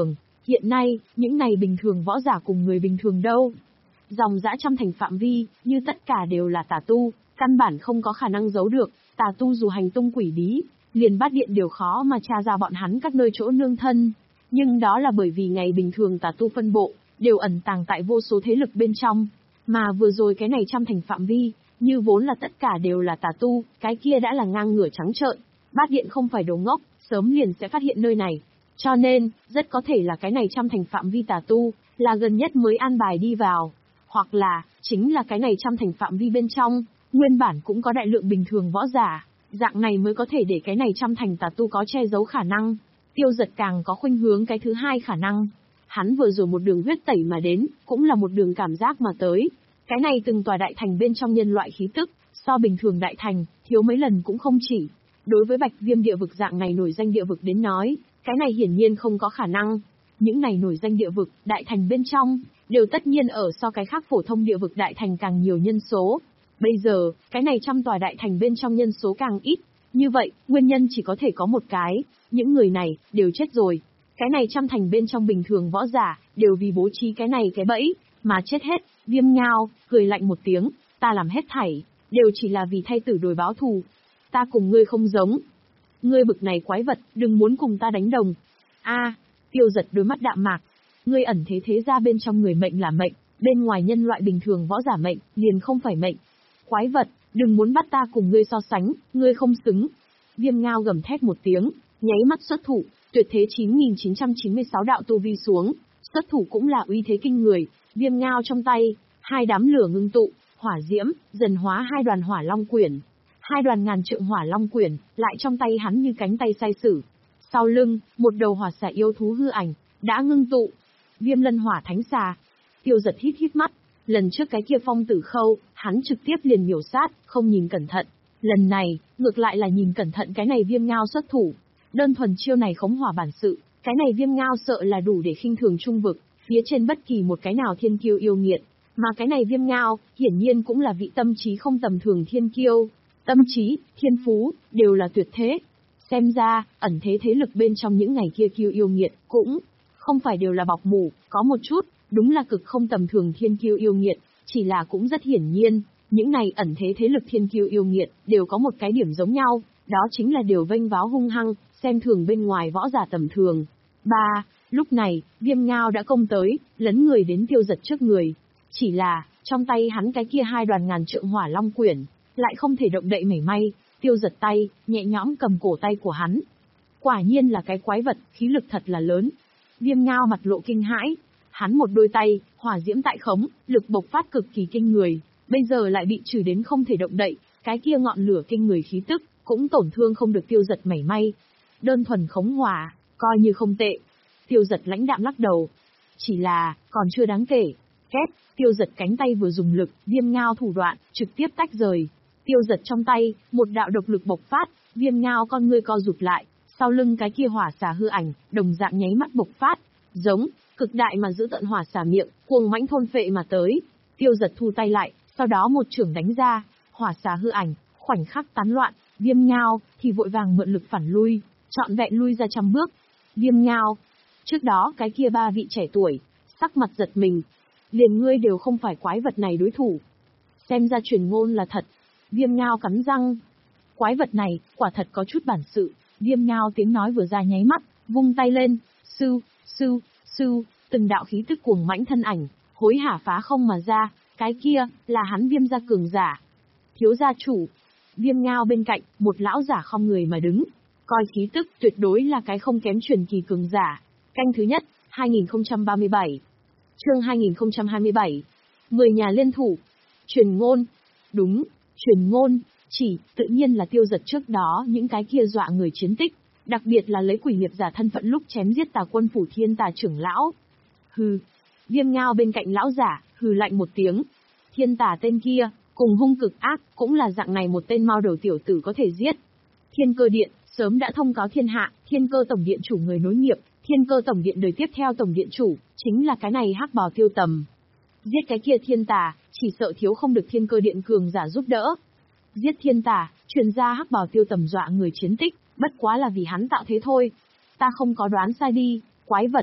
Hiện nay, những này bình thường võ giả cùng người bình thường đâu. Dòng dã trăm thành phạm vi, như tất cả đều là tà tu, căn bản không có khả năng giấu được, tà tu dù hành tung quỷ bí, liền bát điện đều khó mà tra ra bọn hắn các nơi chỗ nương thân. Nhưng đó là bởi vì ngày bình thường tà tu phân bộ, đều ẩn tàng tại vô số thế lực bên trong. Mà vừa rồi cái này trăm thành phạm vi, như vốn là tất cả đều là tà tu, cái kia đã là ngang ngửa trắng trợn. Bát điện không phải đồ ngốc, sớm liền sẽ phát hiện nơi này. Cho nên, rất có thể là cái này trăm thành phạm vi tà tu, là gần nhất mới an bài đi vào. Hoặc là, chính là cái này trăm thành phạm vi bên trong, nguyên bản cũng có đại lượng bình thường võ giả, dạng này mới có thể để cái này trăm thành tà tu có che giấu khả năng. Tiêu Giật càng có khuynh hướng cái thứ hai khả năng. Hắn vừa rồi một đường huyết tẩy mà đến, cũng là một đường cảm giác mà tới. Cái này từng tòa đại thành bên trong nhân loại khí tức, so bình thường đại thành, thiếu mấy lần cũng không chỉ. Đối với Bạch Viêm địa vực dạng này nổi danh địa vực đến nói, cái này hiển nhiên không có khả năng. Những này nổi danh địa vực, đại thành bên trong, đều tất nhiên ở so cái khác phổ thông địa vực đại thành càng nhiều nhân số. Bây giờ, cái này trăm tòa đại thành bên trong nhân số càng ít. Như vậy, nguyên nhân chỉ có thể có một cái, những người này, đều chết rồi. Cái này trăm thành bên trong bình thường võ giả, đều vì bố trí cái này cái bẫy, mà chết hết. Viêm Ngao, cười lạnh một tiếng, ta làm hết thảy, đều chỉ là vì thay tử đổi báo thù. Ta cùng ngươi không giống. Ngươi bực này quái vật, đừng muốn cùng ta đánh đồng. A, Tiêu Giật đôi mắt đạm mạc. Ngươi ẩn thế thế ra bên trong người mệnh là mệnh, bên ngoài nhân loại bình thường võ giả mệnh, liền không phải mệnh. Quái vật, đừng muốn bắt ta cùng ngươi so sánh, ngươi không xứng. Viêm Ngao gầm thét một tiếng, nháy mắt xuất thủ, tuyệt thế chín nghìn chín trăm chín mươi sáu đạo tu vi xuống, xuất thủ cũng là uy thế kinh người. Viêm Ngao trong tay, hai đám lửa ngưng tụ, hỏa diễm, dần hóa hai đoàn hỏa long quyển. Hai đoàn ngàn trượng hỏa long quyển, lại trong tay hắn như cánh tay sai sử. Sau lưng, một đầu hỏa xà yêu thú hư ảnh, đã ngưng tụ. Viêm lân hỏa thánh xà. Tiêu Giật hít hít mắt, lần trước cái kia phong tử khâu, hắn trực tiếp liền miểu sát, không nhìn cẩn thận. Lần này, ngược lại là nhìn cẩn thận cái này Viêm Ngao xuất thủ. Đơn thuần chiêu này khống hỏa bản sự, cái này Viêm Ngao sợ là đủ để khinh thường trung vực, phía trên bất kỳ một cái nào thiên kiêu yêu nghiệt. Mà cái này Viêm Ngao, hiển nhiên cũng là vị tâm trí không tầm thường thiên kiêu. Tâm trí, thiên phú, đều là tuyệt thế. Xem ra, ẩn thế thế lực bên trong những ngày kia kiêu yêu nghiệt, cũng không phải đều là bọc mủ, có một chút, đúng là cực không tầm thường thiên kiêu yêu nghiệt, chỉ là cũng rất hiển nhiên, những này ẩn thế thế lực thiên kiêu yêu nghiệt, đều có một cái điểm giống nhau, đó chính là đều vênh váo hung hăng, xem thường bên ngoài võ giả tầm thường. Ba, lúc này, Viêm Ngao đã công tới, lấn người đến Tiêu Giật trước người. Chỉ là, trong tay hắn cái kia hai đoàn ngàn trượng hỏa long quyển, lại không thể động đậy mảy may. Tiêu Giật tay, nhẹ nhõm cầm cổ tay của hắn. Quả nhiên là cái quái vật, khí lực thật là lớn. Viêm Ngao mặt lộ kinh hãi. Hắn một đôi tay, hỏa diễm tại khống, lực bộc phát cực kỳ kinh người. Bây giờ lại bị trừ đến không thể động đậy, cái kia ngọn lửa kinh người khí tức, cũng tổn thương không được Tiêu Giật mảy may. Đơn thuần khống hỏa, coi như không tệ. Tiêu Giật lãnh đạm lắc đầu. Chỉ là, còn chưa đáng kể. Két, Tiêu Giật cánh tay vừa dùng lực, Viêm Ngao thủ đoạn, trực tiếp tách rời. Tiêu Giật trong tay, một đạo độc lực bộc phát, Viêm Ngao con ngươi co rụt lại, sau lưng cái kia hỏa xà hư ảnh, đồng dạng nháy mắt bộc phát, giống, cực đại mà giữ tận hỏa xà miệng, cuồng mãnh thôn phệ mà tới. Tiêu Giật thu tay lại, sau đó một chưởng đánh ra, hỏa xà hư ảnh, khoảnh khắc tán loạn, Viêm Ngao thì vội vàng mượn lực phản lui, trọn vẹn lui ra trăm bước. Viêm Ngao, trước đó cái kia ba vị trẻ tuổi, sắc mặt giật mình, liền ngươi đều không phải quái vật này đối thủ. Xem ra truyền ngôn là thật. Viêm Ngao cắn răng. Quái vật này, quả thật có chút bản sự. Viêm Ngao tiếng nói vừa ra nháy mắt, vung tay lên, sưu, sưu, sưu, từng đạo khí tức cuồng mãnh thân ảnh, hối hả phá không mà ra, cái kia, là hắn Viêm gia cường giả. Thiếu gia chủ. Viêm Ngao bên cạnh, một lão giả không người mà đứng, coi khí tức tuyệt đối là cái không kém truyền kỳ cường giả. Canh thứ nhất, hai nghìn không trăm ba mươi bảy. Chương hai nghìn không trăm hai mươi bảy. Mười nhà liên thủ. Truyền ngôn. Đúng, truyền ngôn, chỉ, tự nhiên là Tiêu Giật trước đó những cái kia dọa người chiến tích, đặc biệt là lấy quỷ nghiệp giả thân phận lúc chém giết tà quân phủ thiên tà trưởng lão. Hừ. Viêm Ngao bên cạnh lão giả, hừ lạnh một tiếng. Thiên tà tên kia, cùng hung cực ác, cũng là dạng này một tên mao đầu tiểu tử có thể giết. Thiên Cơ Điện, sớm đã thông cáo thiên hạ, Thiên Cơ Tổng Điện chủ người nối nghiệp, Thiên Cơ Tổng Điện đời tiếp theo Tổng Điện chủ, chính là cái này hắc bào Tiêu Tầm. Giết cái kia thiên tà, chỉ sợ thiếu không được Thiên Cơ Điện cường giả giúp đỡ. Giết thiên tà, truyền ra hắc bào Tiêu Tầm dọa người chiến tích, bất quá là vì hắn tạo thế thôi. Ta không có đoán sai đi, quái vật.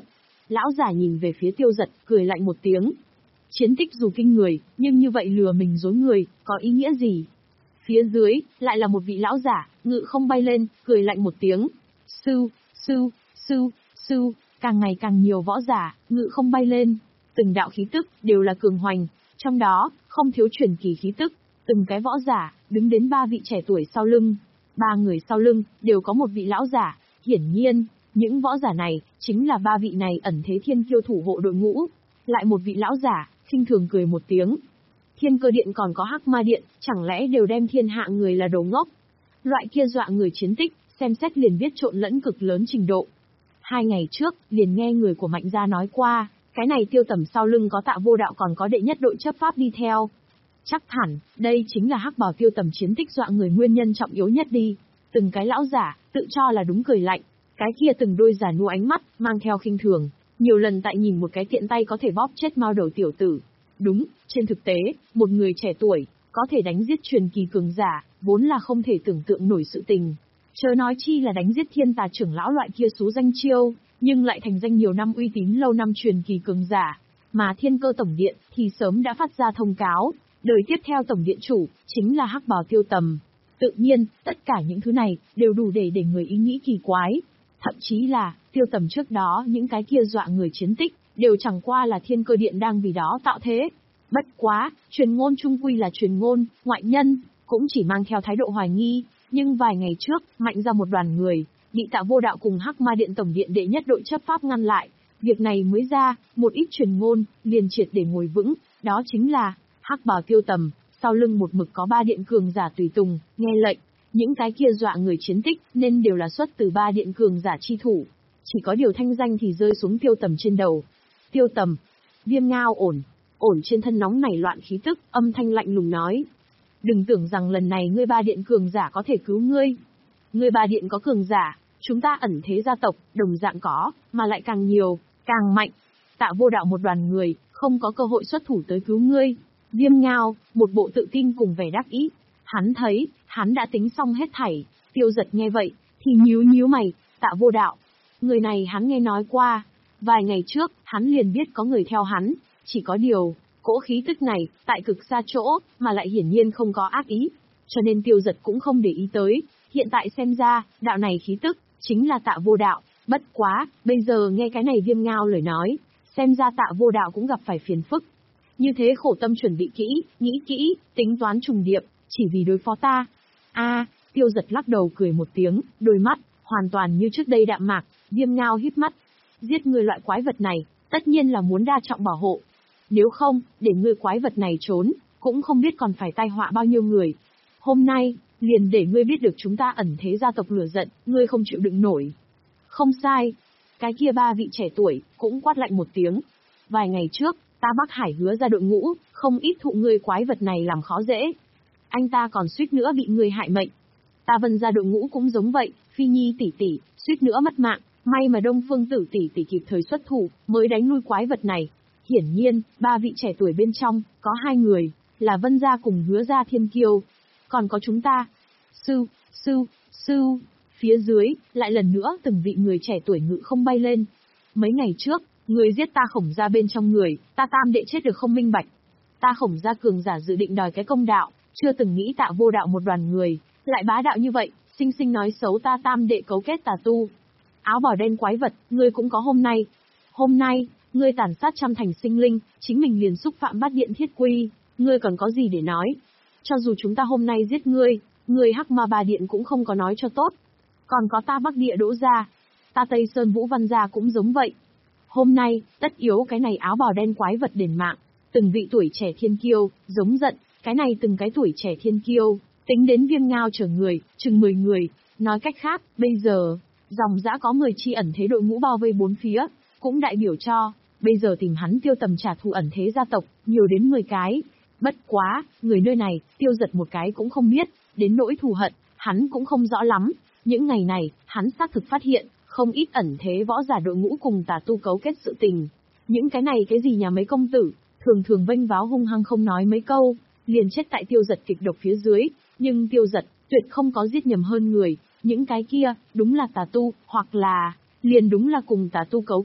Lão giả nhìn về phía Tiêu Dật, cười lạnh một tiếng. Chiến tích dù kinh người, nhưng như vậy lừa mình dối người, có ý nghĩa gì? Phía dưới, lại là một vị lão giả, ngự không bay lên, cười lạnh một tiếng. Sư, sư, sư, sư, càng ngày càng nhiều võ giả, ngự không bay lên. Từng đạo khí tức, đều là cường hoành, trong đó, không thiếu truyền kỳ khí tức. Từng cái võ giả, đứng đến ba vị trẻ tuổi sau lưng. Ba người sau lưng, đều có một vị lão giả. Hiển nhiên, những võ giả này, chính là ba vị này ẩn thế thiên kiêu thủ hộ đội ngũ. Lại một vị lão giả, khinh thường cười một tiếng. Thiên Cơ Điện còn có Hắc Ma Điện, chẳng lẽ đều đem thiên hạ người là đồ ngốc? Loại kia dọa người chiến tích, xem xét liền biết trộn lẫn cực lớn trình độ. Hai ngày trước, liền nghe người của Mạnh gia nói qua, cái này Tiêu Tầm sau lưng có Tạ Vô Đạo còn có đệ nhất đội chấp pháp đi theo. Chắc hẳn, đây chính là Hắc Bảo Tiêu Tầm chiến tích dọa người nguyên nhân trọng yếu nhất đi. Từng cái lão giả, tự cho là đúng cười lạnh, cái kia từng đôi giả nua ánh mắt, mang theo khinh thường, nhiều lần tại nhìn một cái tiện tay có thể bóp chết mao đầu tiểu tử. Đúng, trên thực tế, một người trẻ tuổi, có thể đánh giết truyền kỳ cường giả, vốn là không thể tưởng tượng nổi sự tình. Chớ nói chi là đánh giết thiên tà trưởng lão loại kia số danh chiêu, nhưng lại thành danh nhiều năm uy tín lâu năm truyền kỳ cường giả. Mà Thiên Cơ Tổng Điện thì sớm đã phát ra thông cáo, đời tiếp theo Tổng Điện chủ, chính là Hắc Bào Tiêu Tầm. Tự nhiên, tất cả những thứ này, đều đủ để để người ý nghĩ kỳ quái. Thậm chí là, Tiêu Tầm trước đó những cái kia dọa người chiến tích, đều chẳng qua là Thiên Cơ Điện đang vì đó tạo thế. Bất quá, truyền ngôn chung quy là truyền ngôn, ngoại nhân, cũng chỉ mang theo thái độ hoài nghi. Nhưng vài ngày trước, Mạnh ra một đoàn người, bị Tạ Vô Đạo cùng Hắc Ma Điện Tổng Điện đệ nhất đội chấp pháp ngăn lại. Việc này mới ra, một ít truyền ngôn, liền triệt để ngồi vững, đó chính là, Hắc Bào Tiêu Tầm, sau lưng một mực có ba điện cường giả tùy tùng, nghe lệnh. Những cái kia dọa người chiến tích, nên đều là xuất từ ba điện cường giả chi thủ. Chỉ có điều thanh danh thì rơi xuống Tiêu Tầm trên đầu. Tiêu Tầm, Viêm Ngao ổn, ổn trên thân nóng nảy loạn khí tức, âm thanh lạnh lùng nói. Đừng tưởng rằng lần này ngươi ba điện cường giả có thể cứu ngươi. Ngươi ba điện có cường giả, chúng ta ẩn thế gia tộc, đồng dạng có, mà lại càng nhiều, càng mạnh. Tạ Vô Đạo một đoàn người, không có cơ hội xuất thủ tới cứu ngươi. Viêm Ngao, một bộ tự tin cùng vẻ đắc ý. Hắn thấy, hắn đã tính xong hết thảy. Tiêu Dật nghe vậy, thì nhíu nhíu mày. Tạ Vô Đạo, người này hắn nghe nói qua. Vài ngày trước, hắn liền biết có người theo hắn. Chỉ có điều, cỗ khí tức này, tại cực xa chỗ, mà lại hiển nhiên không có ác ý. Cho nên Tiêu Dật cũng không để ý tới. Hiện tại xem ra, đạo này khí tức, chính là Tạ Vô Đạo. Bất quá, bây giờ nghe cái này Viêm Ngao lời nói, xem ra Tạ Vô Đạo cũng gặp phải phiền phức. Như thế khổ tâm chuẩn bị kỹ, nghĩ kỹ, tính toán trùng điệp, chỉ vì đối phó ta. A, Tiêu Dật lắc đầu cười một tiếng, đôi mắt, hoàn toàn như trước đây đạm mạc. Viêm Ngao híp mắt. Giết người loại quái vật này, tất nhiên là muốn đa trọng bảo hộ. Nếu không, để ngươi quái vật này trốn, cũng không biết còn phải tai họa bao nhiêu người. Hôm nay, liền để ngươi biết được chúng ta ẩn thế gia tộc lửa giận, ngươi không chịu đựng nổi. Không sai. Cái kia ba vị trẻ tuổi, cũng quát lạnh một tiếng. Vài ngày trước, ta Bắc Hải hứa ra đội ngũ, không ít thụ ngươi quái vật này làm khó dễ. Anh ta còn suýt nữa bị ngươi hại mệnh. Ta Vân ra đội ngũ cũng giống vậy, Phi Nhi tỷ tỷ, suýt nữa mất mạng, may mà Đông Phương Tử tỷ tỷ kịp thời xuất thủ, mới đánh nuôi quái vật này. Hiển nhiên, ba vị trẻ tuổi bên trong, có hai người, là Vân gia cùng hứa gia thiên kiêu. Còn có chúng ta. Sư, sư, sư. Phía dưới, lại lần nữa từng vị người trẻ tuổi ngự không bay lên. Mấy ngày trước, người giết ta Khổng gia bên trong người, ta tam đệ chết được không minh bạch. Ta Khổng gia cường giả dự định đòi cái công đạo, chưa từng nghĩ Tạ Vô Đạo một đoàn người, lại bá đạo như vậy, xinh xinh nói xấu ta tam đệ cấu kết tà tu. Áo bào đen quái vật, ngươi cũng có hôm nay. Hôm nay, ngươi tàn sát trăm thành sinh linh, chính mình liền xúc phạm bát điện thiết quy, ngươi còn có gì để nói? Cho dù chúng ta hôm nay giết ngươi, ngươi Hắc Ma Ba Điện cũng không có nói cho tốt. Còn có ta Bắc Địa Đỗ gia, ta Tây Sơn Vũ Văn gia cũng giống vậy. Hôm nay, tất yếu cái này áo bào đen quái vật đền mạng. Từng vị tuổi trẻ thiên kiêu, giống giận, cái này từng cái tuổi trẻ thiên kiêu, tính đến Viêm Ngao chở người, chừng mười người. Nói cách khác, bây giờ, dòng dã có mười chi ẩn thế đội ngũ bao vây bốn phía, cũng đại biểu cho, bây giờ tìm hắn Tiêu Tầm trả thù ẩn thế gia tộc, nhiều đến mười cái. Bất quá, người nơi này, Tiêu Dật một cái cũng không biết, đến nỗi thù hận, hắn cũng không rõ lắm. Những ngày này, hắn xác thực phát hiện, không ít ẩn thế võ giả đội ngũ cùng tà tu cấu kết sự tình. Những cái này cái gì nhà mấy công tử, thường thường vênh váo hung hăng không nói mấy câu, liền chết tại Tiêu Dật kịch độc phía dưới. Nhưng Tiêu Dật, tuyệt không có giết nhầm hơn người, những cái kia, đúng là tà tu, hoặc là, liền đúng là cùng tà tu cấu kết.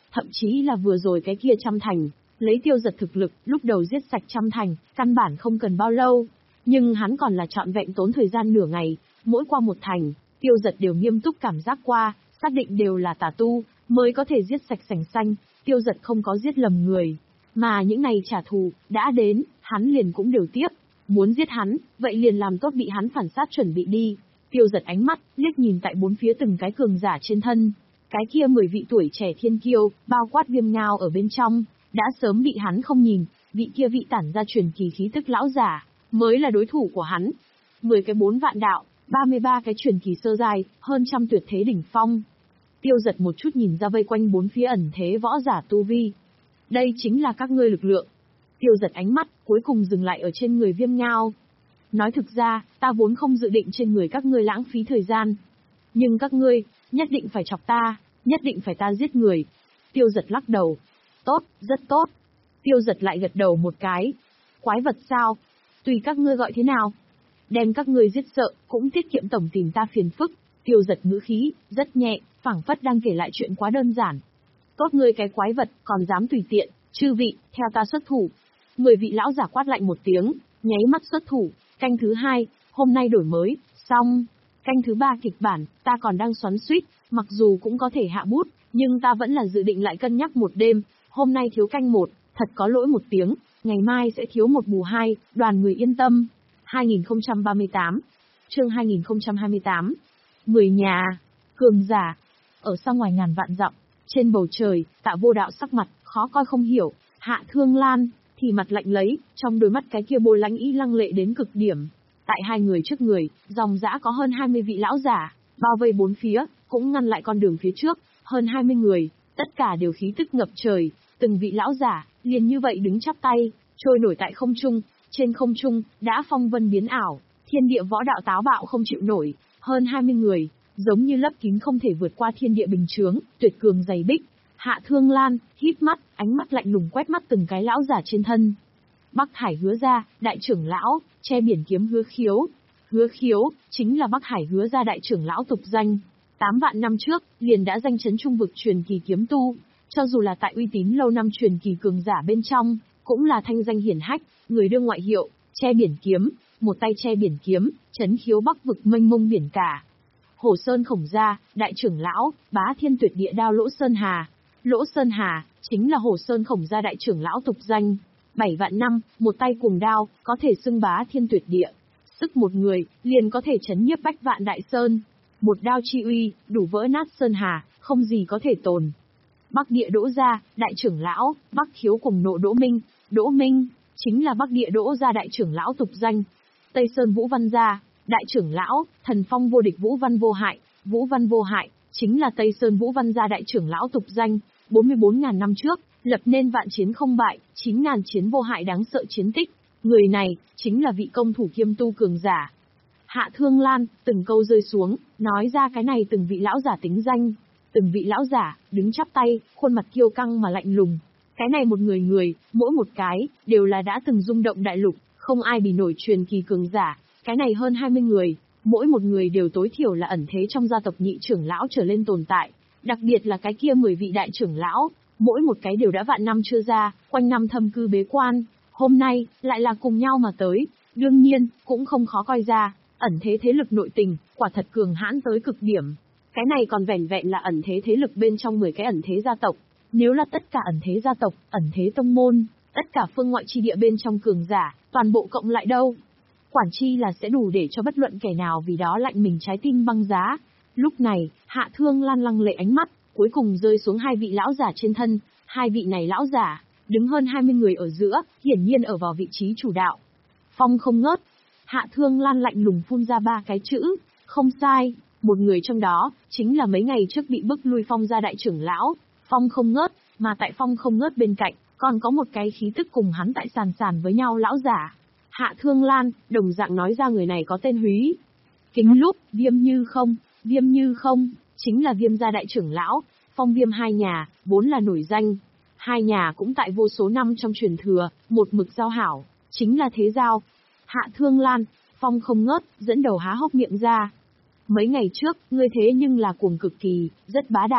thậm chí là vừa rồi cái kia trăm thành, lấy Tiêu Giật thực lực, lúc đầu giết sạch trăm thành, căn bản không cần bao lâu. Nhưng hắn còn là trọn vẹn tốn thời gian nửa ngày, mỗi qua một thành, Tiêu Giật đều nghiêm túc cảm giác qua, xác định đều là tà tu, mới có thể giết sạch sành xanh, Tiêu Giật không có giết lầm người. Mà những này trả thù, đã đến, hắn liền cũng đều tiếp. Muốn giết hắn, vậy liền làm tốt bị hắn phản sát chuẩn bị đi. Tiêu Giật ánh mắt, liếc nhìn tại bốn phía từng cái cường giả trên thân. Cái kia mười vị tuổi trẻ thiên kiêu, bao quát Viêm Ngao ở bên trong, đã sớm bị hắn không nhìn, vị kia vị tản ra truyền kỳ khí tức lão giả, mới là đối thủ của hắn. mười cái bốn vạn đạo, ba mươi ba cái truyền kỳ sơ giai, hơn trăm tuyệt thế đỉnh phong. Tiêu Giật một chút nhìn ra vây quanh bốn phía ẩn thế võ giả tu vi. Đây chính là các ngươi lực lượng. Tiêu Giật ánh mắt, cuối cùng dừng lại ở trên người Viêm Ngao. Nói thực ra, ta vốn không dự định trên người các ngươi lãng phí thời gian. Nhưng các ngươi, nhất định phải chọc ta, nhất định phải ta giết người. Tiêu Giật lắc đầu. Tốt, rất tốt. Tiêu Giật lại gật đầu một cái. Quái vật sao? Tùy các ngươi gọi thế nào. Đem các ngươi giết sợ, cũng tiết kiệm tổng tìm ta phiền phức. Tiêu Giật ngữ khí, rất nhẹ, phảng phất đang kể lại chuyện quá đơn giản. Tốt ngươi cái quái vật, còn dám tùy tiện, chư vị, theo ta xuất thủ. Mười vị lão giả quát lạnh một tiếng, nháy mắt xuất thủ. Canh thứ hai, hôm nay đổi mới, xong. Canh thứ ba kịch bản, ta còn đang xoắn xuýt, mặc dù cũng có thể hạ bút, nhưng ta vẫn là dự định lại cân nhắc một đêm. Hôm nay thiếu canh một, thật có lỗi một tiếng, ngày mai sẽ thiếu một bù hai, đoàn người yên tâm. hai nghìn không trăm ba mươi tám, chương hai nghìn không trăm hai mươi tám. Mười nhà, cường giả, ở xa ngoài ngàn vạn dặm, trên bầu trời, Tạ Vô Đạo sắc mặt, khó coi không hiểu, Hạ Thương Lan, thì mặt lạnh lấy, trong đôi mắt cái kia bôi lãnh ý lăng lệ đến cực điểm. Tại hai người trước người, dòng dã có hơn hai mươi vị lão giả, bao vây bốn phía, cũng ngăn lại con đường phía trước, hơn hai mươi người, tất cả đều khí tức ngập trời, từng vị lão giả, liền như vậy đứng chắp tay, trôi nổi tại không trung, trên không trung, đã phong vân biến ảo, thiên địa võ đạo táo bạo không chịu nổi, hơn hai mươi người, giống như lấp kín không thể vượt qua thiên địa bình chướng, tuyệt cường dày bích. Hạ Thương Lan, híp mắt, ánh mắt lạnh lùng quét mắt từng cái lão giả trên thân. Bắc Hải Hứa Gia, đại trưởng lão, che biển kiếm Hứa Khiếu. Hứa Khiếu, chính là Bắc Hải Hứa Gia đại trưởng lão tục danh. Tám vạn năm trước, liền đã danh chấn trung vực truyền kỳ kiếm tu. Cho dù là tại uy tín lâu năm truyền kỳ cường giả bên trong, cũng là thanh danh hiển hách, người đưa ngoại hiệu, che biển kiếm, một tay che biển kiếm, chấn khiếu Bắc vực mênh mông biển cả. Hồ Sơn Khổng Gia, đại trưởng lão, bá thiên tuyệt địa đao Lỗ Sơn Hà. Lỗ Sơn Hà, chính là Hồ Sơn Khổng Gia đại trưởng lão tục danh. Bảy vạn năm, một tay cuồng đao, có thể xưng bá thiên tuyệt địa. Sức một người, liền có thể chấn nhiếp bách vạn đại sơn. Một đao chi uy, đủ vỡ nát Sơn Hà, không gì có thể tồn. Bắc địa Đỗ Gia, đại trưởng lão, Bắc khiếu cùng nộ Đỗ Minh. Đỗ Minh, chính là Bắc địa Đỗ Gia đại trưởng lão tục danh. Tây Sơn Vũ Văn Gia, đại trưởng lão, thần phong vô địch Vũ Văn Vô Hại. Vũ Văn Vô Hại, chính là Tây Sơn Vũ Văn Gia đại trưởng lão tục danh. bốn mươi bốn nghìn năm trước, lập nên vạn chiến không bại, chín nghìn chiến vô hại đáng sợ chiến tích. Người này, chính là vị công thủ kiêm tu cường giả. Hạ Thương Lan, từng câu rơi xuống, nói ra cái này từng vị lão giả tính danh. Từng vị lão giả, đứng chắp tay, khuôn mặt kiêu căng mà lạnh lùng. Cái này một người người, mỗi một cái, đều là đã từng rung động đại lục, không ai bì nổi truyền kỳ cường giả. Cái này hơn hai mươi người, mỗi một người đều tối thiểu là ẩn thế trong gia tộc nhị trưởng lão trở lên tồn tại. Đặc biệt là cái kia mười vị đại trưởng lão, mỗi một cái đều đã vạn năm chưa ra, quanh năm thâm cư bế quan. Hôm nay, lại là cùng nhau mà tới. Đương nhiên, cũng không khó coi ra, ẩn thế thế lực nội tình, quả thật cường hãn tới cực điểm. Cái này còn vẻn vẹn là ẩn thế thế lực bên trong mười cái ẩn thế gia tộc. Nếu là tất cả ẩn thế gia tộc, ẩn thế tông môn, tất cả phương ngoại chi địa bên trong cường giả, toàn bộ cộng lại đâu? Quản chi là sẽ đủ để cho bất luận kẻ nào vì đó lạnh mình trái tim băng giá. Lúc này, Hạ Thương Lan lăng lệ ánh mắt, cuối cùng rơi xuống hai vị lão giả trên thân. Hai vị này lão giả, đứng hơn hai mươi người ở giữa, hiển nhiên ở vào vị trí chủ đạo. Phong không ngớt. Hạ Thương Lan lạnh lùng phun ra ba cái chữ. Không sai, một người trong đó, chính là mấy ngày trước bị bức lui Phong gia đại trưởng lão. Phong không ngớt, mà tại Phong không ngớt bên cạnh, còn có một cái khí tức cùng hắn tại sàn sàn với nhau lão giả. Hạ Thương Lan, đồng dạng nói ra người này có tên Húy. Kính lúc, Viêm Như Không, Viêm Như Không, chính là Viêm gia đại trưởng lão, Phong Viêm hai nhà, vốn là nổi danh. Hai nhà cũng tại vô số năm trong truyền thừa, một mực giao hảo, chính là thế giao. Hạ Thương Lan, Phong không ngớt, dẫn đầu há hốc miệng ra. Mấy ngày trước, ngươi thế nhưng là cuồng cực kỳ, rất bá đạo.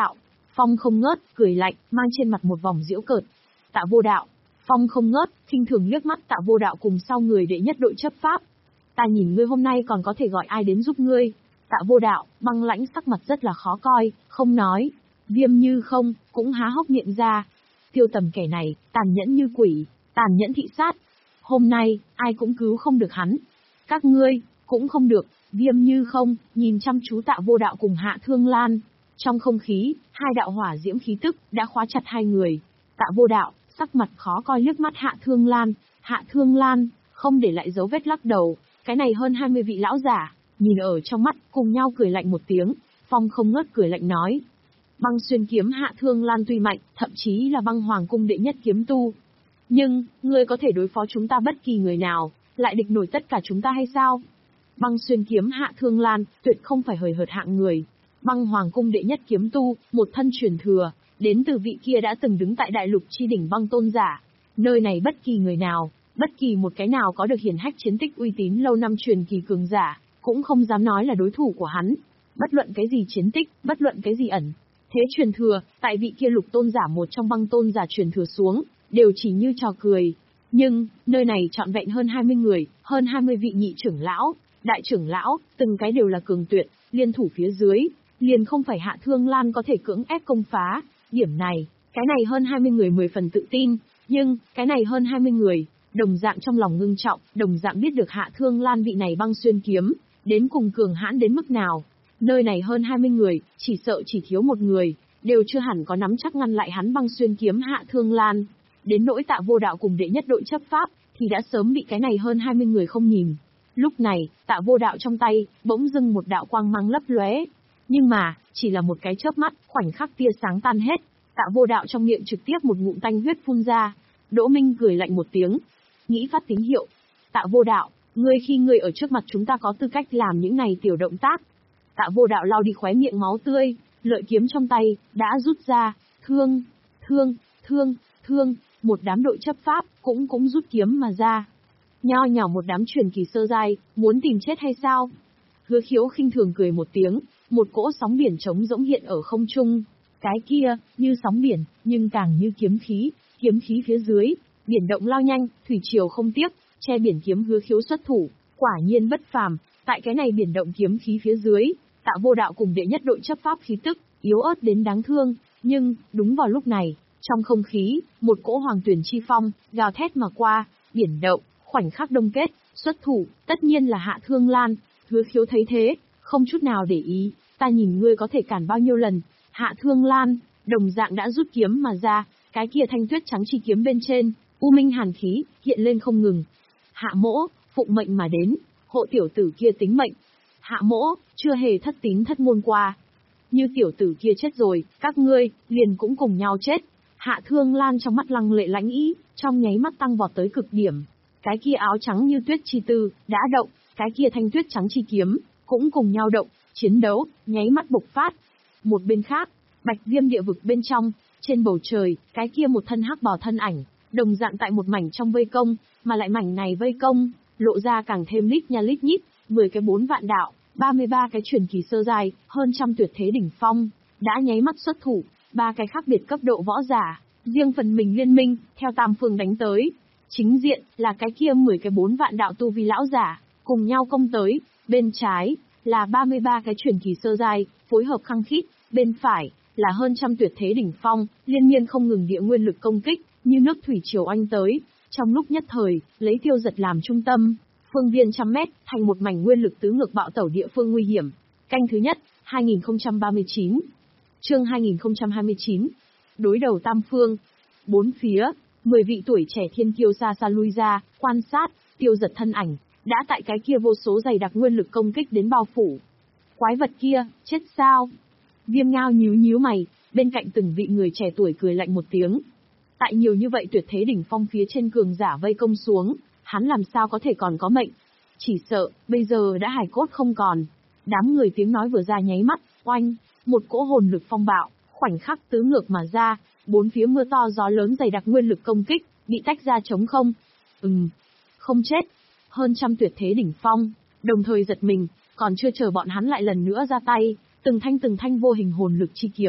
Phong không ngớt, cười lạnh, mang trên mặt một vòng giễu cợt. Tạ Vô Đạo. Phong không ngớt, khinh thường liếc mắt Tạ Vô Đạo cùng sau người đệ nhất đội chấp pháp. Ta nhìn ngươi hôm nay còn có thể gọi ai đến giúp ngươi. Tạ Vô Đạo, băng lãnh sắc mặt rất là khó coi, không nói. Viêm Như Không, cũng há hốc miệng ra. Tiêu Tầm kẻ này, tàn nhẫn như quỷ, tàn nhẫn thị sát. Hôm nay, ai cũng cứu không được hắn. Các ngươi, cũng không được. Viêm Như Không, nhìn chăm chú Tạ Vô Đạo cùng Hạ Thương Lan. Trong không khí, hai đạo hỏa diễm khí tức, đã khóa chặt hai người. Tạ Vô Đạo, sắc mặt khó coi liếc mắt Hạ Thương Lan. Hạ Thương Lan, không để lại dấu vết lắc đầu. Cái này hơn hai mươi vị lão giả, nhìn ở trong mắt, cùng nhau cười lạnh một tiếng. Phong không ngớt cười lạnh nói. Băng xuyên kiếm Hạ Thương Lan tuy mạnh, thậm chí là băng hoàng cung đệ nhất kiếm tu. Nhưng, ngươi có thể đối phó chúng ta bất kỳ người nào, lại địch nổi tất cả chúng ta hay sao? Băng xuyên kiếm Hạ Thương Lan, tuyệt không phải hời hợt hạng người. Băng hoàng cung đệ nhất kiếm tu, một thân truyền thừa, đến từ vị kia đã từng đứng tại đại lục chi đỉnh băng tôn giả. Nơi này bất kỳ người nào, bất kỳ một cái nào có được hiển hách chiến tích uy tín lâu năm truyền kỳ cường giả, cũng không dám nói là đối thủ của hắn. Bất luận cái gì chiến tích, bất luận cái gì ẩn thế truyền thừa, tại vị kia lục tôn giả một trong băng tôn giả truyền thừa xuống, đều chỉ như trò cười. Nhưng, nơi này trọn vẹn hơn hai mươi người, hơn hai mươi vị nhị trưởng lão, đại trưởng lão, từng cái đều là cường tuyệt, liên thủ phía dưới, liền không phải Hạ Thương Lan có thể cưỡng ép công phá. Điểm này, cái này hơn hai mươi người mười phần tự tin, nhưng, cái này hơn hai mươi người, đồng dạng trong lòng ngưng trọng, đồng dạng biết được Hạ Thương Lan vị này băng xuyên kiếm, đến cùng cường hãn đến mức nào. Nơi này hơn hai mươi người, chỉ sợ chỉ thiếu một người, đều chưa hẳn có nắm chắc ngăn lại hắn băng xuyên kiếm Hạ Thương Lan. Đến nỗi Tạ Vô Đạo cùng đệ nhất đội chấp pháp, thì đã sớm bị cái này hơn hai mươi người không nhìn. Lúc này, Tạ Vô Đạo trong tay, bỗng dưng một đạo quang mang lấp lóe. Nhưng mà, chỉ là một cái chớp mắt, khoảnh khắc tia sáng tan hết. Tạ Vô Đạo trong miệng trực tiếp một ngụm tanh huyết phun ra. Đỗ Minh cười lạnh một tiếng. Nghĩ phát tín hiệu. Tạ Vô Đạo, ngươi khi ngươi ở trước mặt chúng ta có tư cách làm những này tiểu động tác. Tạ Vô Đạo lau đi khóe miệng máu tươi, lợi kiếm trong tay, đã rút ra. Thương, thương, thương, thương, một đám đội chấp pháp, cũng cũng rút kiếm mà ra. Nho nhỏ một đám truyền kỳ sơ giai, muốn tìm chết hay sao? Hứa Khiếu khinh thường cười một tiếng, một cỗ sóng biển trống rỗng hiện ở không trung. Cái kia, như sóng biển, nhưng càng như kiếm khí, kiếm khí phía dưới, biển động lao nhanh, thủy triều không tiếc, che biển kiếm Hứa Khiếu xuất thủ, quả nhiên bất phàm. Tại cái này biển động kiếm khí phía dưới, Tạ Vô Đạo cùng đệ nhất đội chấp pháp khí tức, yếu ớt đến đáng thương, nhưng, đúng vào lúc này, trong không khí, một cỗ hoàng tuyển chi phong, gào thét mà qua, biển động, khoảnh khắc đông kết, xuất thủ, tất nhiên là Hạ Thương Lan. Hứa Khiếu thấy thế, không chút nào để ý, ta nhìn ngươi có thể cản bao nhiêu lần. Hạ Thương Lan, đồng dạng đã rút kiếm mà ra, cái kia thanh tuyết trắng chi kiếm bên trên, u minh hàn khí, hiện lên không ngừng. Hạ mỗ, phụng mệnh mà đến, hộ tiểu tử kia tính mệnh. Hạ mỗ, chưa hề thất tín thất ngôn qua. Như tiểu tử kia chết rồi, các ngươi, liền cũng cùng nhau chết. Hạ Thương Lan trong mắt lăng lệ lãnh ý, trong nháy mắt tăng vọt tới cực điểm. Cái kia áo trắng như tuyết chi tư, đã động, cái kia thanh tuyết trắng chi kiếm, cũng cùng nhau động, chiến đấu, nháy mắt bộc phát. Một bên khác, Bạch Viêm địa vực bên trong, trên bầu trời, cái kia một thân hắc bào thân ảnh, đồng dạng tại một mảnh trong vây công, mà lại mảnh này vây công, lộ ra càng thêm lít nha lít nhít, mười cái bốn vạn đạo, ba mươi ba cái truyền kỳ sơ giai, hơn trăm tuyệt thế đỉnh phong, đã nháy mắt xuất thủ, ba cái khác biệt cấp độ võ giả, riêng phần mình liên minh, theo tam phương đánh tới. Chính diện, là cái kia mười cái bốn vạn đạo tu vi lão giả, cùng nhau công tới, bên trái, là ba mươi ba cái truyền kỳ sơ giai, phối hợp khăng khít, bên phải, là hơn trăm tuyệt thế đỉnh phong, liên miên không ngừng địa nguyên lực công kích, như nước thủy triều oanh tới. Trong lúc nhất thời, lấy Tiêu Giật làm trung tâm, phương viên trăm mét, thành một mảnh nguyên lực tứ ngược bạo tẩu địa phương nguy hiểm. Canh thứ nhất, hai nghìn không trăm ba mươi chín. Chương hai nghìn không trăm hai mươi chín. Đối đầu tam phương. Bốn phía, mười vị tuổi trẻ thiên kiêu xa xa lui ra, quan sát, Tiêu Giật thân ảnh, đã tại cái kia vô số dày đặc nguyên lực công kích đến bao phủ. Quái vật kia, chết sao? Viêm Ngao nhíu nhíu mày, bên cạnh từng vị người trẻ tuổi cười lạnh một tiếng. Tại nhiều như vậy tuyệt thế đỉnh phong phía trên cường giả vây công xuống, hắn làm sao có thể còn có mệnh? Chỉ sợ, bây giờ đã hài cốt không còn. Đám người tiếng nói vừa ra nháy mắt, oanh, một cỗ hồn lực phong bạo, khoảnh khắc tứ ngược mà ra, bốn phía mưa to gió lớn dày đặc nguyên lực công kích, bị tách ra trống không. Ừm, không chết. Hơn trăm tuyệt thế đỉnh phong, đồng thời giật mình, còn chưa chờ bọn hắn lại lần nữa ra tay, từng thanh từng thanh vô hình hồn lực chi kiếm,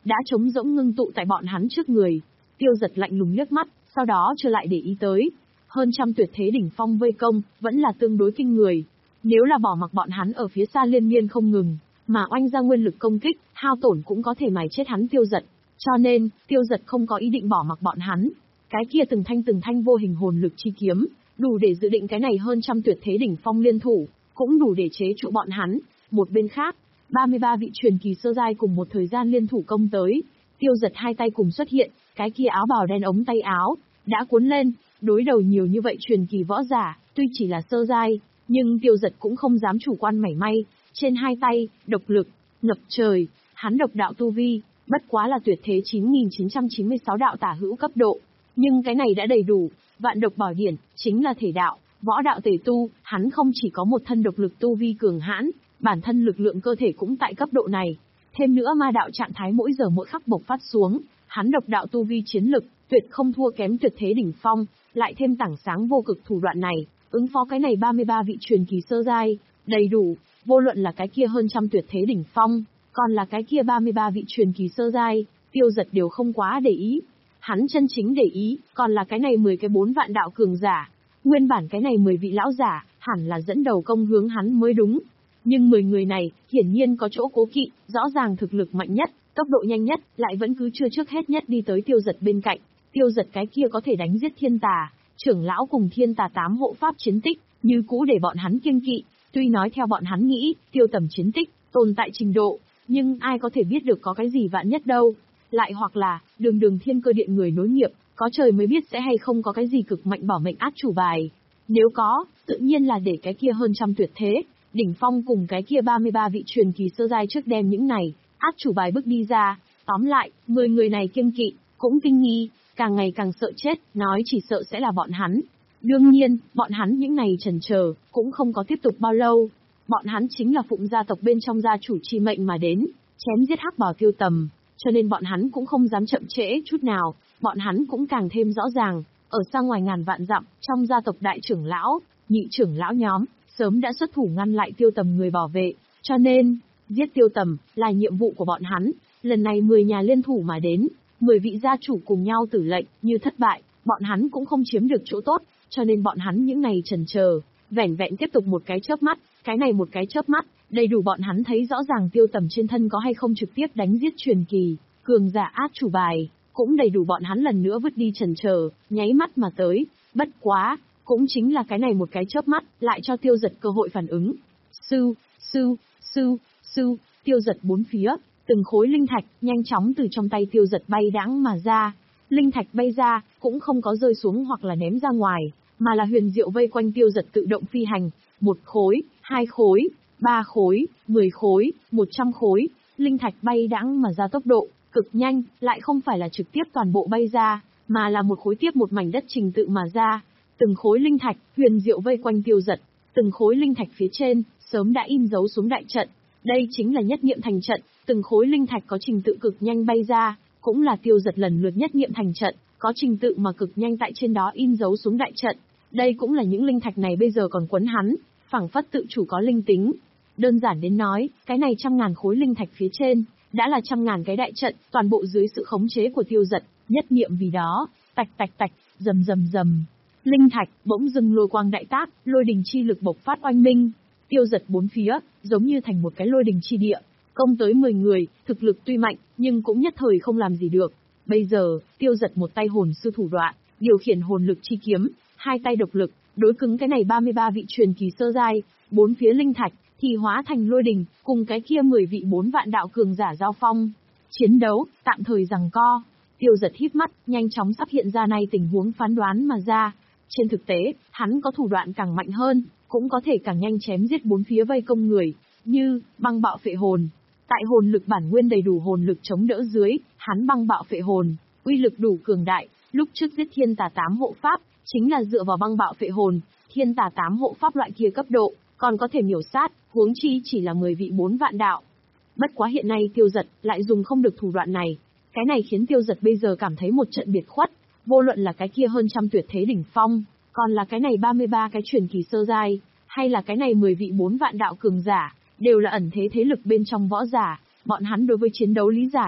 đã trống rỗng ngưng tụ tại bọn hắn trước người. Tiêu Giật lạnh lùng liếc mắt, sau đó chưa lại để ý tới. Hơn trăm tuyệt thế đỉnh phong vây công, vẫn là tương đối kinh người. Nếu là bỏ mặc bọn hắn ở phía xa liên miên không ngừng, mà oanh ra nguyên lực công kích, hao tổn cũng có thể mài chết hắn Tiêu Giật. Cho nên, Tiêu Giật không có ý định bỏ mặc bọn hắn. Cái kia từng thanh từng thanh vô hình hồn lực chi kiếm, đủ để dự định cái này hơn trăm tuyệt thế đỉnh phong liên thủ, cũng đủ để chế trụ bọn hắn. Một bên khác, ba mươi ba vị truyền kỳ sơ giai cùng một thời gian liên thủ công tới. Tiêu Giật hai tay cùng xuất hiện, cái kia áo bào đen ống tay áo đã cuốn lên, đối đầu nhiều như vậy truyền kỳ võ giả, tuy chỉ là sơ giai, nhưng Tiêu Giật cũng không dám chủ quan mảy may. Trên hai tay, độc lực ngập trời, hắn độc đạo tu vi, bất quá là tuyệt thế chín nghìn chín trăm chín mươi sáu đạo tả hữu cấp độ, nhưng cái này đã đầy đủ. Vạn độc bảo điển chính là thể đạo, võ đạo tề tu, hắn không chỉ có một thân độc lực tu vi cường hãn, bản thân lực lượng cơ thể cũng tại cấp độ này. Thêm nữa ma đạo trạng thái mỗi giờ mỗi khắc bộc phát xuống, hắn độc đạo tu vi chiến lực, tuyệt không thua kém tuyệt thế đỉnh phong, lại thêm tảng sáng vô cực thủ đoạn này, ứng phó cái này ba mươi ba vị truyền kỳ sơ giai, đầy đủ, vô luận là cái kia hơn trăm tuyệt thế đỉnh phong, còn là cái kia ba mươi ba vị truyền kỳ sơ giai, Tiêu Giật đều không quá để ý. Hắn chân chính để ý, còn là cái này mười cái bốn vạn đạo cường giả. Nguyên bản cái này mười vị lão giả, hẳn là dẫn đầu công hướng hắn mới đúng. Nhưng mười người này, hiển nhiên có chỗ cố kỵ, rõ ràng thực lực mạnh nhất, tốc độ nhanh nhất, lại vẫn cứ chưa trước hết nhất đi tới Tiêu Giật bên cạnh. Tiêu Giật cái kia có thể đánh giết thiên tà, trưởng lão cùng thiên tà tám hộ pháp chiến tích, như cũ để bọn hắn kiêng kỵ. Tuy nói theo bọn hắn nghĩ, Tiêu Tầm chiến tích, tồn tại trình độ, nhưng ai có thể biết được có cái gì vạn nhất đâu. Lại hoặc là, đường đường thiên cơ điện người nối nghiệp, có trời mới biết sẽ hay không có cái gì cực mạnh bỏ mệnh át chủ bài. Nếu có, tự nhiên là để cái kia hơn trăm tuyệt thế, đỉnh phong cùng cái kia ba mươi ba vị truyền kỳ sơ giai trước đem những này, át chủ bài bước đi ra. Tóm lại, mười người này kiêng kỵ, cũng kinh nghi, càng ngày càng sợ chết, nói chỉ sợ sẽ là bọn hắn. Đương nhiên, bọn hắn những này chần chờ, cũng không có tiếp tục bao lâu. Bọn hắn chính là phụng gia tộc bên trong gia chủ chi mệnh mà đến, chém giết hắc bào Tiêu Tầm. Cho nên bọn hắn cũng không dám chậm trễ chút nào, bọn hắn cũng càng thêm rõ ràng, ở xa ngoài ngàn vạn dặm, trong gia tộc đại trưởng lão, nhị trưởng lão nhóm, sớm đã xuất thủ ngăn lại Tiêu Tầm người bảo vệ, cho nên, giết Tiêu Tầm, là nhiệm vụ của bọn hắn. Lần này mười nhà liên thủ mà đến, mười vị gia chủ cùng nhau tử lệnh, như thất bại, bọn hắn cũng không chiếm được chỗ tốt, cho nên bọn hắn những ngày chần chờ, vẻn vẹn tiếp tục một cái chớp mắt, cái này một cái chớp mắt, đầy đủ bọn hắn thấy rõ ràng Tiêu Tầm trên thân có hay không trực tiếp đánh giết truyền kỳ, cường giả át chủ bài, cũng đầy đủ bọn hắn lần nữa vứt đi chần chờ, nháy mắt mà tới. Bất quá, cũng chính là cái này một cái chớp mắt, lại cho Tiêu Giật cơ hội phản ứng. Sư, sư, sư, sư, Tiêu Giật bốn phía, từng khối linh thạch nhanh chóng từ trong tay Tiêu Giật bay đãng mà ra. Linh thạch bay ra, cũng không có rơi xuống hoặc là ném ra ngoài, mà là huyền diệu vây quanh Tiêu Giật tự động phi hành, một khối, hai khối, ba khối, mười khối, một trăm khối, linh thạch bay đãng mà ra tốc độ cực nhanh, lại không phải là trực tiếp toàn bộ bay ra, mà là một khối tiếp một mảnh đất trình tự mà ra. Từng khối linh thạch huyền diệu vây quanh Tiêu Giật, từng khối linh thạch phía trên sớm đã in dấu xuống đại trận. Đây chính là nhất niệm thành trận, từng khối linh thạch có trình tự cực nhanh bay ra, cũng là Tiêu Giật lần lượt nhất niệm thành trận, có trình tự mà cực nhanh tại trên đó in dấu xuống đại trận. Đây cũng là những linh thạch này bây giờ còn quấn hắn, phảng phất tự chủ có linh tính. Đơn giản đến nói, cái này trăm ngàn khối linh thạch phía trên, đã là trăm ngàn cái đại trận, toàn bộ dưới sự khống chế của Tiêu Giật, nhất niệm vì đó, tạch tạch tạch, rầm rầm rầm. Linh thạch bỗng dưng lôi quang đại tác, lôi đình chi lực bộc phát oanh minh. Tiêu Giật bốn phía, giống như thành một cái lôi đình chi địa, công tới mười người, thực lực tuy mạnh, nhưng cũng nhất thời không làm gì được. Bây giờ, Tiêu Giật một tay hồn sư thủ đoạn, điều khiển hồn lực chi kiếm, hai tay độc lực, đối cứng cái này ba mươi ba vị truyền kỳ sơ giai, bốn phía linh thạch thì hóa thành lôi đình, cùng cái kia mười vị bốn vạn đạo cường giả giao phong. Chiến đấu, tạm thời giằng co. Tiêu Giật híp mắt, nhanh chóng sắp hiện ra nay tình huống phán đoán mà ra. Trên thực tế, hắn có thủ đoạn càng mạnh hơn, cũng có thể càng nhanh chém giết bốn phía vây công người, như băng bạo phệ hồn. Tại hồn lực bản nguyên đầy đủ hồn lực chống đỡ dưới, hắn băng bạo phệ hồn, uy lực đủ cường đại. Lúc trước giết thiên tà tám hộ pháp, chính là dựa vào băng bạo phệ hồn, thiên tà tám hộ pháp loại kia cấp độ, còn có thể miểu sát, huống chi chỉ là mười vị bốn vạn đạo. Bất quá hiện nay Tiêu Giật lại dùng không được thủ đoạn này, cái này khiến Tiêu Giật bây giờ cảm thấy một trận biệt khuất, vô luận là cái kia hơn trăm tuyệt thế đỉnh phong, còn là cái này ba mươi ba cái truyền kỳ sơ giai, hay là cái này mười vị bốn vạn đạo cường giả, đều là ẩn thế thế lực bên trong võ giả, bọn hắn đối với chiến đấu lý giải,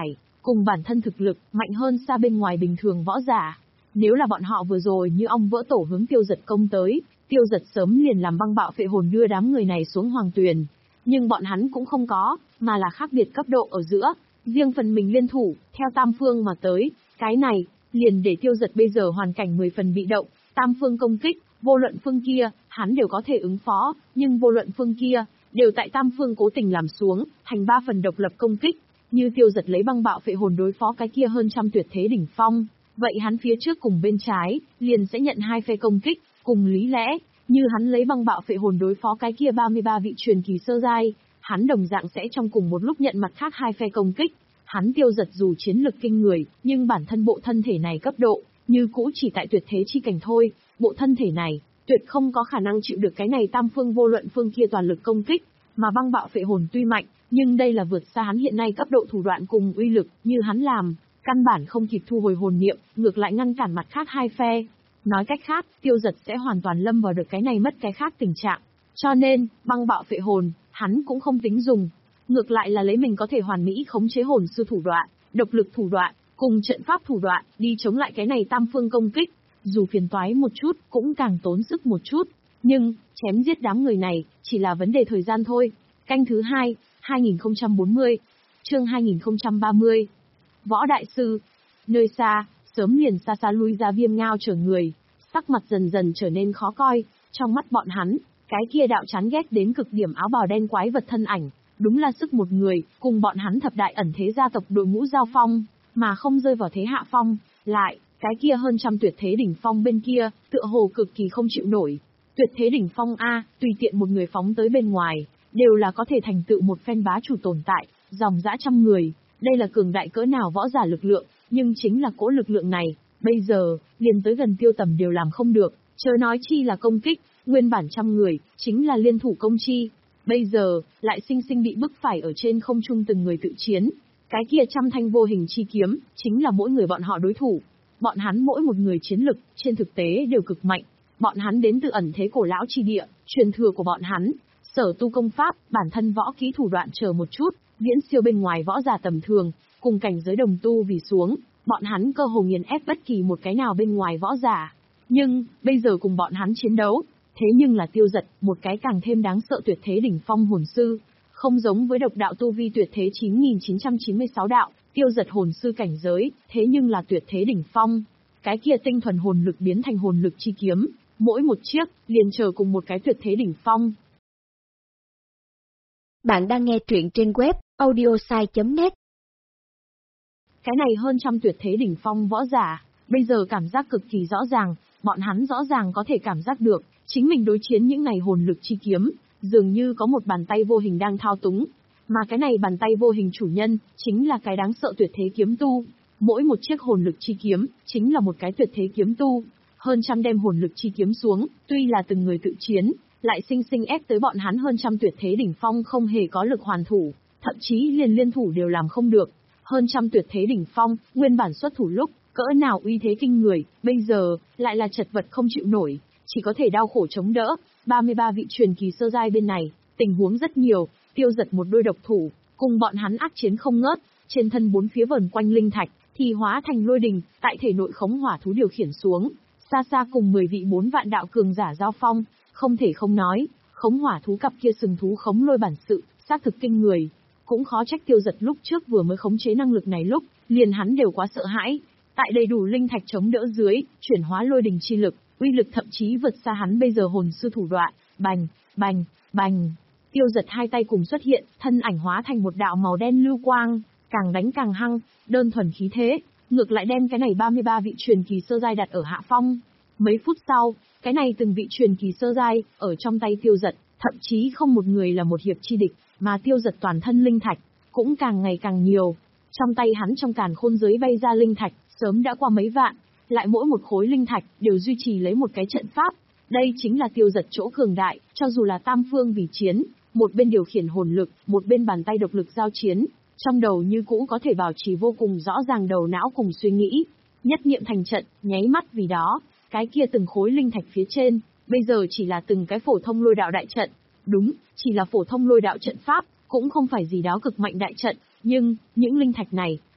cùng bản thân thực lực, mạnh hơn xa bên ngoài bình thường võ giả. Nếu là bọn họ vừa rồi như ong vỡ tổ hướng Tiêu Giật công tới, Tiêu Giật sớm liền làm băng bạo phệ hồn đưa đám người này xuống hoàng tuyền. Nhưng bọn hắn cũng không có, mà là khác biệt cấp độ ở giữa, riêng phần mình liên thủ, theo tam phương mà tới, cái này, liền để Tiêu Giật bây giờ hoàn cảnh mười phần bị động, tam phương công kích, vô luận phương kia, hắn đều có thể ứng phó, nhưng vô luận phương kia, đều tại tam phương cố tình làm xuống, thành ba phần độc lập công kích, như Tiêu Giật lấy băng bạo phệ hồn đối phó cái kia hơn trăm tuyệt thế đỉnh phong, vậy hắn phía trước cùng bên trái, liền sẽ nhận hai phe công kích, cùng lý lẽ, như hắn lấy băng bạo phệ hồn đối phó cái kia ba mươi ba vị truyền kỳ sơ giai, hắn đồng dạng sẽ trong cùng một lúc nhận mặt khác hai phe công kích. Hắn Tiêu Giật dù chiến lực kinh người, nhưng bản thân bộ thân thể này cấp độ, như cũ chỉ tại tuyệt thế chi cảnh thôi, bộ thân thể này, tuyệt không có khả năng chịu được cái này tam phương vô luận phương kia toàn lực công kích, mà băng bạo phệ hồn tuy mạnh, nhưng đây là vượt xa hắn hiện nay cấp độ thủ đoạn cùng uy lực, như hắn làm, căn bản không kịp thu hồi hồn niệm, ngược lại ngăn cản mặt khác hai phe. Nói cách khác, Tiêu Giật sẽ hoàn toàn lâm vào được cái này mất cái khác tình trạng. Cho nên, băng bạo phệ hồn, hắn cũng không tính dùng. Ngược lại là lấy mình có thể hoàn mỹ khống chế hồn sư thủ đoạn, độc lực thủ đoạn, cùng trận pháp thủ đoạn, đi chống lại cái này tam phương công kích. Dù phiền toái một chút, cũng càng tốn sức một chút. Nhưng, chém giết đám người này, chỉ là vấn đề thời gian thôi. Canh thứ hai, hai nghìn không trăm bốn mươi. Chương hai nghìn không trăm ba mươi. Võ Đại Sư. Nơi xa, sớm liền xa xa lui ra Viêm Ngao chở người. Sắc mặt dần dần trở nên khó coi. Trong mắt bọn hắn, cái kia đạo chán ghét đến cực điểm áo bào đen quái vật thân ảnh. Đúng là sức một người, cùng bọn hắn thập đại ẩn thế gia tộc đội ngũ giao phong, mà không rơi vào thế hạ phong. Lại, cái kia hơn trăm tuyệt thế đỉnh phong bên kia, tựa hồ cực kỳ không chịu nổi. Tuyệt thế đỉnh phong A, tùy tiện một người phóng tới bên ngoài, đều là có thể thành tựu một phen bá chủ tồn tại, dòng dã trăm người. Đây là cường đại cỡ nào võ giả lực lượng, nhưng chính là cỗ lực lượng này, bây giờ, liền tới gần Tiêu Tầm đều làm không được, chớ nói chi là công kích, nguyên bản trăm người, chính là liên thủ công chi. Bây giờ, lại sinh sinh bị bức phải ở trên không trung từng người tự chiến. Cái kia trăm thanh vô hình chi kiếm, chính là mỗi người bọn họ đối thủ. Bọn hắn mỗi một người chiến lực, trên thực tế đều cực mạnh. Bọn hắn đến từ ẩn thế cổ lão chi địa, truyền thừa của bọn hắn, sở tu công pháp, bản thân võ kỹ thủ đoạn chờ một chút, viễn siêu bên ngoài võ giả tầm thường, cùng cảnh giới đồng tu vì xuống, bọn hắn cơ hồ nghiền ép bất kỳ một cái nào bên ngoài võ giả. Nhưng, bây giờ cùng bọn hắn chiến đấu, thế nhưng là Tiêu Giật, một cái càng thêm đáng sợ tuyệt thế đỉnh phong hồn sư. Không giống với độc đạo tu vi tuyệt thế chín nghìn chín trăm chín mươi sáu đạo, Tiêu Giật hồn sư cảnh giới, thế nhưng là tuyệt thế đỉnh phong. Cái kia tinh thuần hồn lực biến thành hồn lực chi kiếm, mỗi một chiếc, liền chờ cùng một cái tuyệt thế đỉnh phong. Bạn đang nghe truyện trên web audiosai chấm net. Cái này hơn trăm tuyệt thế đỉnh phong võ giả, bây giờ cảm giác cực kỳ rõ ràng, bọn hắn rõ ràng có thể cảm giác được, chính mình đối chiến những này hồn lực chi kiếm, dường như có một bàn tay vô hình đang thao túng, mà cái này bàn tay vô hình chủ nhân, chính là cái đáng sợ tuyệt thế kiếm tu. Mỗi một chiếc hồn lực chi kiếm, chính là một cái tuyệt thế kiếm tu. Hơn trăm đem hồn lực chi kiếm xuống, tuy là từng người tự chiến, lại sinh sinh ép tới bọn hắn hơn trăm tuyệt thế đỉnh phong không hề có lực hoàn thủ, thậm chí liền liên thủ đều làm không được. Hơn trăm tuyệt thế đỉnh phong, nguyên bản xuất thủ lúc, cỡ nào uy thế kinh người, bây giờ, lại là chật vật không chịu nổi, chỉ có thể đau khổ chống đỡ. ba mươi ba vị truyền kỳ sơ giai bên này, tình huống rất nhiều, Tiêu Giật một đôi độc thủ, cùng bọn hắn ác chiến không ngớt, trên thân bốn phía vờn quanh linh thạch, thì hóa thành lôi đình, tại thể nội khống hỏa thú điều khiển xuống, xa xa cùng mười vị bốn vạn đạo cường giả giao phong, không thể không nói, khống hỏa thú cặp kia sừng thú khống lôi bản sự, xác thực kinh người. Cũng khó trách Tiêu Giật lúc trước vừa mới khống chế năng lực này lúc, liền hắn đều quá sợ hãi. Tại đầy đủ linh thạch chống đỡ dưới, chuyển hóa lôi đình chi lực, uy lực thậm chí vượt xa hắn bây giờ hồn sư thủ đoạn, bành, bành, bành. Tiêu Giật hai tay cùng xuất hiện, thân ảnh hóa thành một đạo màu đen lưu quang, càng đánh càng hăng, đơn thuần khí thế, ngược lại đem cái này ba mươi ba vị truyền kỳ sơ giai đặt ở hạ phong. Mấy phút sau, cái này từng vị truyền kỳ sơ giai, ở trong tay Tiêu Giật, thậm chí không một người là một hiệp chi địch, mà Tiêu Giật toàn thân linh thạch, cũng càng ngày càng nhiều. Trong tay hắn trong càn khôn giới bay ra linh thạch, sớm đã qua mấy vạn, lại mỗi một khối linh thạch đều duy trì lấy một cái trận pháp. Đây chính là Tiêu Giật chỗ cường đại, cho dù là tam phương vì chiến, một bên điều khiển hồn lực, một bên bàn tay độc lực giao chiến, trong đầu như cũ có thể bảo trì vô cùng rõ ràng đầu não cùng suy nghĩ. Nhất niệm thành trận, nháy mắt vì đó, cái kia từng khối linh thạch phía trên, bây giờ chỉ là từng cái phổ thông lôi đạo đại trận. Đúng, chỉ là phổ thông lôi đạo trận pháp, cũng không phải gì đó cực mạnh đại trận, nhưng, những linh thạch này,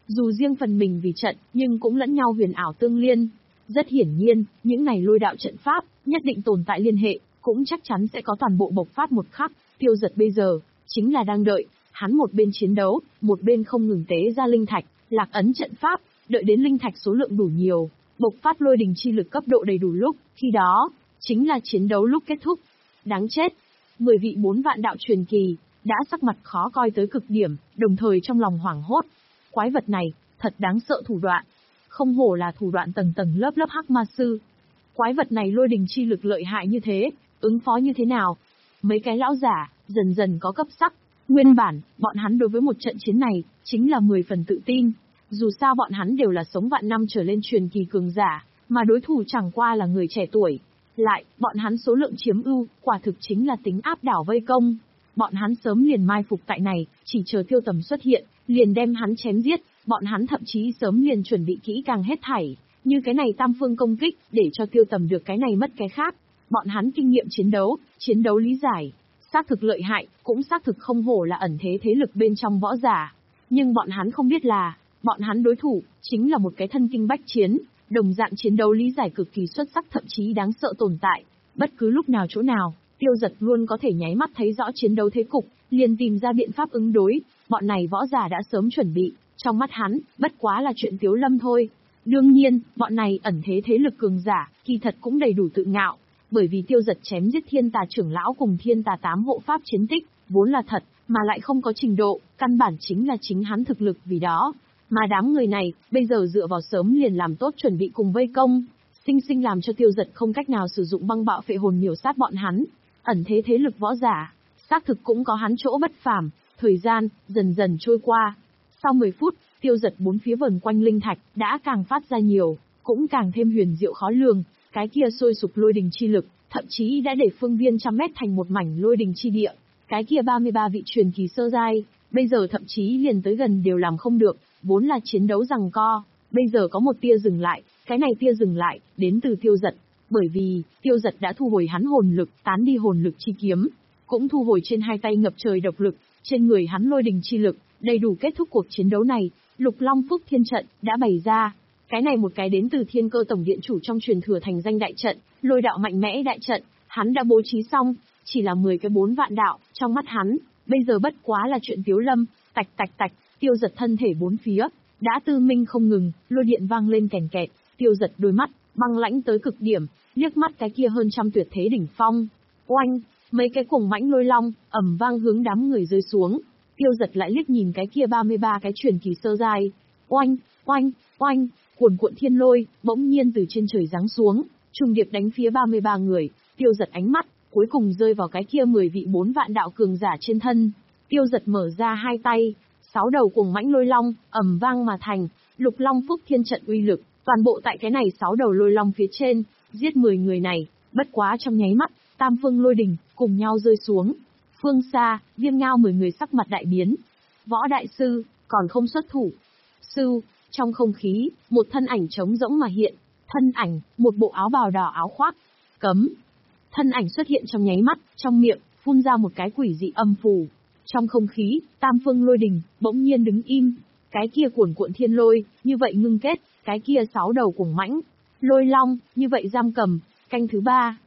Dù riêng phần mình vì trận, nhưng cũng lẫn nhau huyền ảo tương liên. Rất hiển nhiên, những này lôi đạo trận pháp, nhất định tồn tại liên hệ, cũng chắc chắn sẽ có toàn bộ bộc phát một khắc. Tiêu Giật bây giờ, chính là đang đợi, hắn một bên chiến đấu, một bên không ngừng tế ra linh thạch, lạc ấn trận pháp, đợi đến linh thạch số lượng đủ nhiều, bộc phát lôi đình chi lực cấp độ đầy đủ lúc, khi đó, chính là chiến đấu lúc kết thúc. Đáng chết! Mười vị bốn vạn đạo truyền kỳ, đã sắc mặt khó coi tới cực điểm, đồng thời trong lòng hoảng hốt. Quái vật này, thật đáng sợ thủ đoạn. Không hổ là thủ đoạn tầng tầng lớp lớp hắc ma sư. Quái vật này lôi đình chi lực lợi hại như thế, ứng phó như thế nào? Mấy cái lão giả, dần dần có cấp sắc. Nguyên bản, bọn hắn đối với một trận chiến này, chính là mười phần tự tin. Dù sao bọn hắn đều là sống vạn năm trở lên truyền kỳ cường giả, mà đối thủ chẳng qua là người trẻ tuổi. Lại, bọn hắn số lượng chiếm ưu, quả thực chính là tính áp đảo vây công. Bọn hắn sớm liền mai phục tại này, chỉ chờ Tiêu Tầm xuất hiện, liền đem hắn chém giết. Bọn hắn thậm chí sớm liền chuẩn bị kỹ càng hết thảy, như cái này tam phương công kích, để cho Tiêu Tầm được cái này mất cái khác. Bọn hắn kinh nghiệm chiến đấu, chiến đấu lý giải, xác thực lợi hại, cũng xác thực không hổ là ẩn thế thế lực bên trong võ giả. Nhưng bọn hắn không biết là, bọn hắn đối thủ, chính là một cái thân kinh bách chiến, đồng dạng chiến đấu lý giải cực kỳ xuất sắc thậm chí đáng sợ tồn tại. Bất cứ lúc nào chỗ nào, Tiêu Giật luôn có thể nháy mắt thấy rõ chiến đấu thế cục, liền tìm ra biện pháp ứng đối. Bọn này võ giả đã sớm chuẩn bị, trong mắt hắn, bất quá là chuyện Tiếu Lâm thôi. Đương nhiên, bọn này ẩn thế thế lực cường giả, kỳ thật cũng đầy đủ tự ngạo, bởi vì Tiêu Giật chém giết Thiên Tà trưởng lão cùng Thiên Tà tám hộ pháp chiến tích, vốn là thật, mà lại không có trình độ, căn bản chính là chính hắn thực lực vì đó. Mà đám người này, bây giờ dựa vào sớm liền làm tốt chuẩn bị cùng vây công, sinh sinh làm cho Tiêu Giật không cách nào sử dụng băng bạo phệ hồn miểu sát bọn hắn. Ẩn thế thế lực võ giả, xác thực cũng có hắn chỗ bất phàm. Thời gian, dần dần trôi qua. Sau mười phút, Tiêu Giật bốn phía vần quanh linh thạch, đã càng phát ra nhiều, cũng càng thêm huyền diệu khó lường. Cái kia sôi sục lôi đình chi lực, thậm chí đã để phương viên trăm mét thành một mảnh lôi đình chi địa. Cái kia ba mươi ba vị truyền kỳ sơ giai, bây giờ thậm chí liền tới gần đều làm không được, vốn là chiến đấu giằng co, bây giờ có một tia dừng lại, cái này tia dừng lại, đến từ Tiêu Giật. Bởi vì, Tiêu Giật đã thu hồi hắn hồn lực, tán đi hồn lực chi kiếm, cũng thu hồi trên hai tay ngập trời độc lực, trên người hắn lôi đình chi lực, đầy đủ kết thúc cuộc chiến đấu này. Lục Long Phúc Thiên trận đã bày ra, cái này một cái đến từ Thiên Cơ Tổng Điện chủ trong truyền thừa thành danh đại trận, lôi đạo mạnh mẽ đại trận, hắn đã bố trí xong, chỉ là mười cái bốn vạn đạo, trong mắt hắn, bây giờ bất quá là chuyện Tiếu Lâm. Tạch tạch tạch, Tiêu Giật thân thể bốn phía đã tư minh không ngừng, lôi điện vang lên kèn kẹt. Tiêu Giật đôi mắt băng lãnh tới cực điểm, liếc mắt cái kia hơn trăm tuyệt thế đỉnh phong. Oanh, mấy cái cuồng mãnh lôi long ầm vang hướng đám người rơi xuống. Tiêu Giật lại liếc nhìn cái kia ba mươi ba cái truyền kỳ sơ giai. Oanh, oanh, oanh, cuồn cuộn thiên lôi bỗng nhiên từ trên trời giáng xuống, trùng điệp đánh phía ba mươi ba người. Tiêu Giật ánh mắt cuối cùng rơi vào cái kia mười vị bốn vạn đạo cường giả trên thân. Tiêu Giật mở ra hai tay, sáu đầu cuồng mãnh lôi long ầm vang mà thành. Lục Long Phúc Thiên trận uy lực, toàn bộ tại cái này sáu đầu lôi long phía trên, giết mười người này, bất quá trong nháy mắt, tam phương lôi đình cùng nhau rơi xuống. Phương xa, Viêm Ngao mười người sắc mặt đại biến. Võ đại sư, còn không xuất thủ. Sư, trong không khí, một thân ảnh trống rỗng mà hiện. Thân ảnh, một bộ áo bào đỏ áo khoác. Cấm. Thân ảnh xuất hiện trong nháy mắt, trong miệng, phun ra một cái quỷ dị âm phù. Trong không khí, tam phương lôi đình, bỗng nhiên đứng im. Cái kia cuồn cuộn thiên lôi, như vậy ngưng kết, cái kia sáu đầu cuồng mãnh. Lôi long, như vậy giam cầm. Canh thứ ba.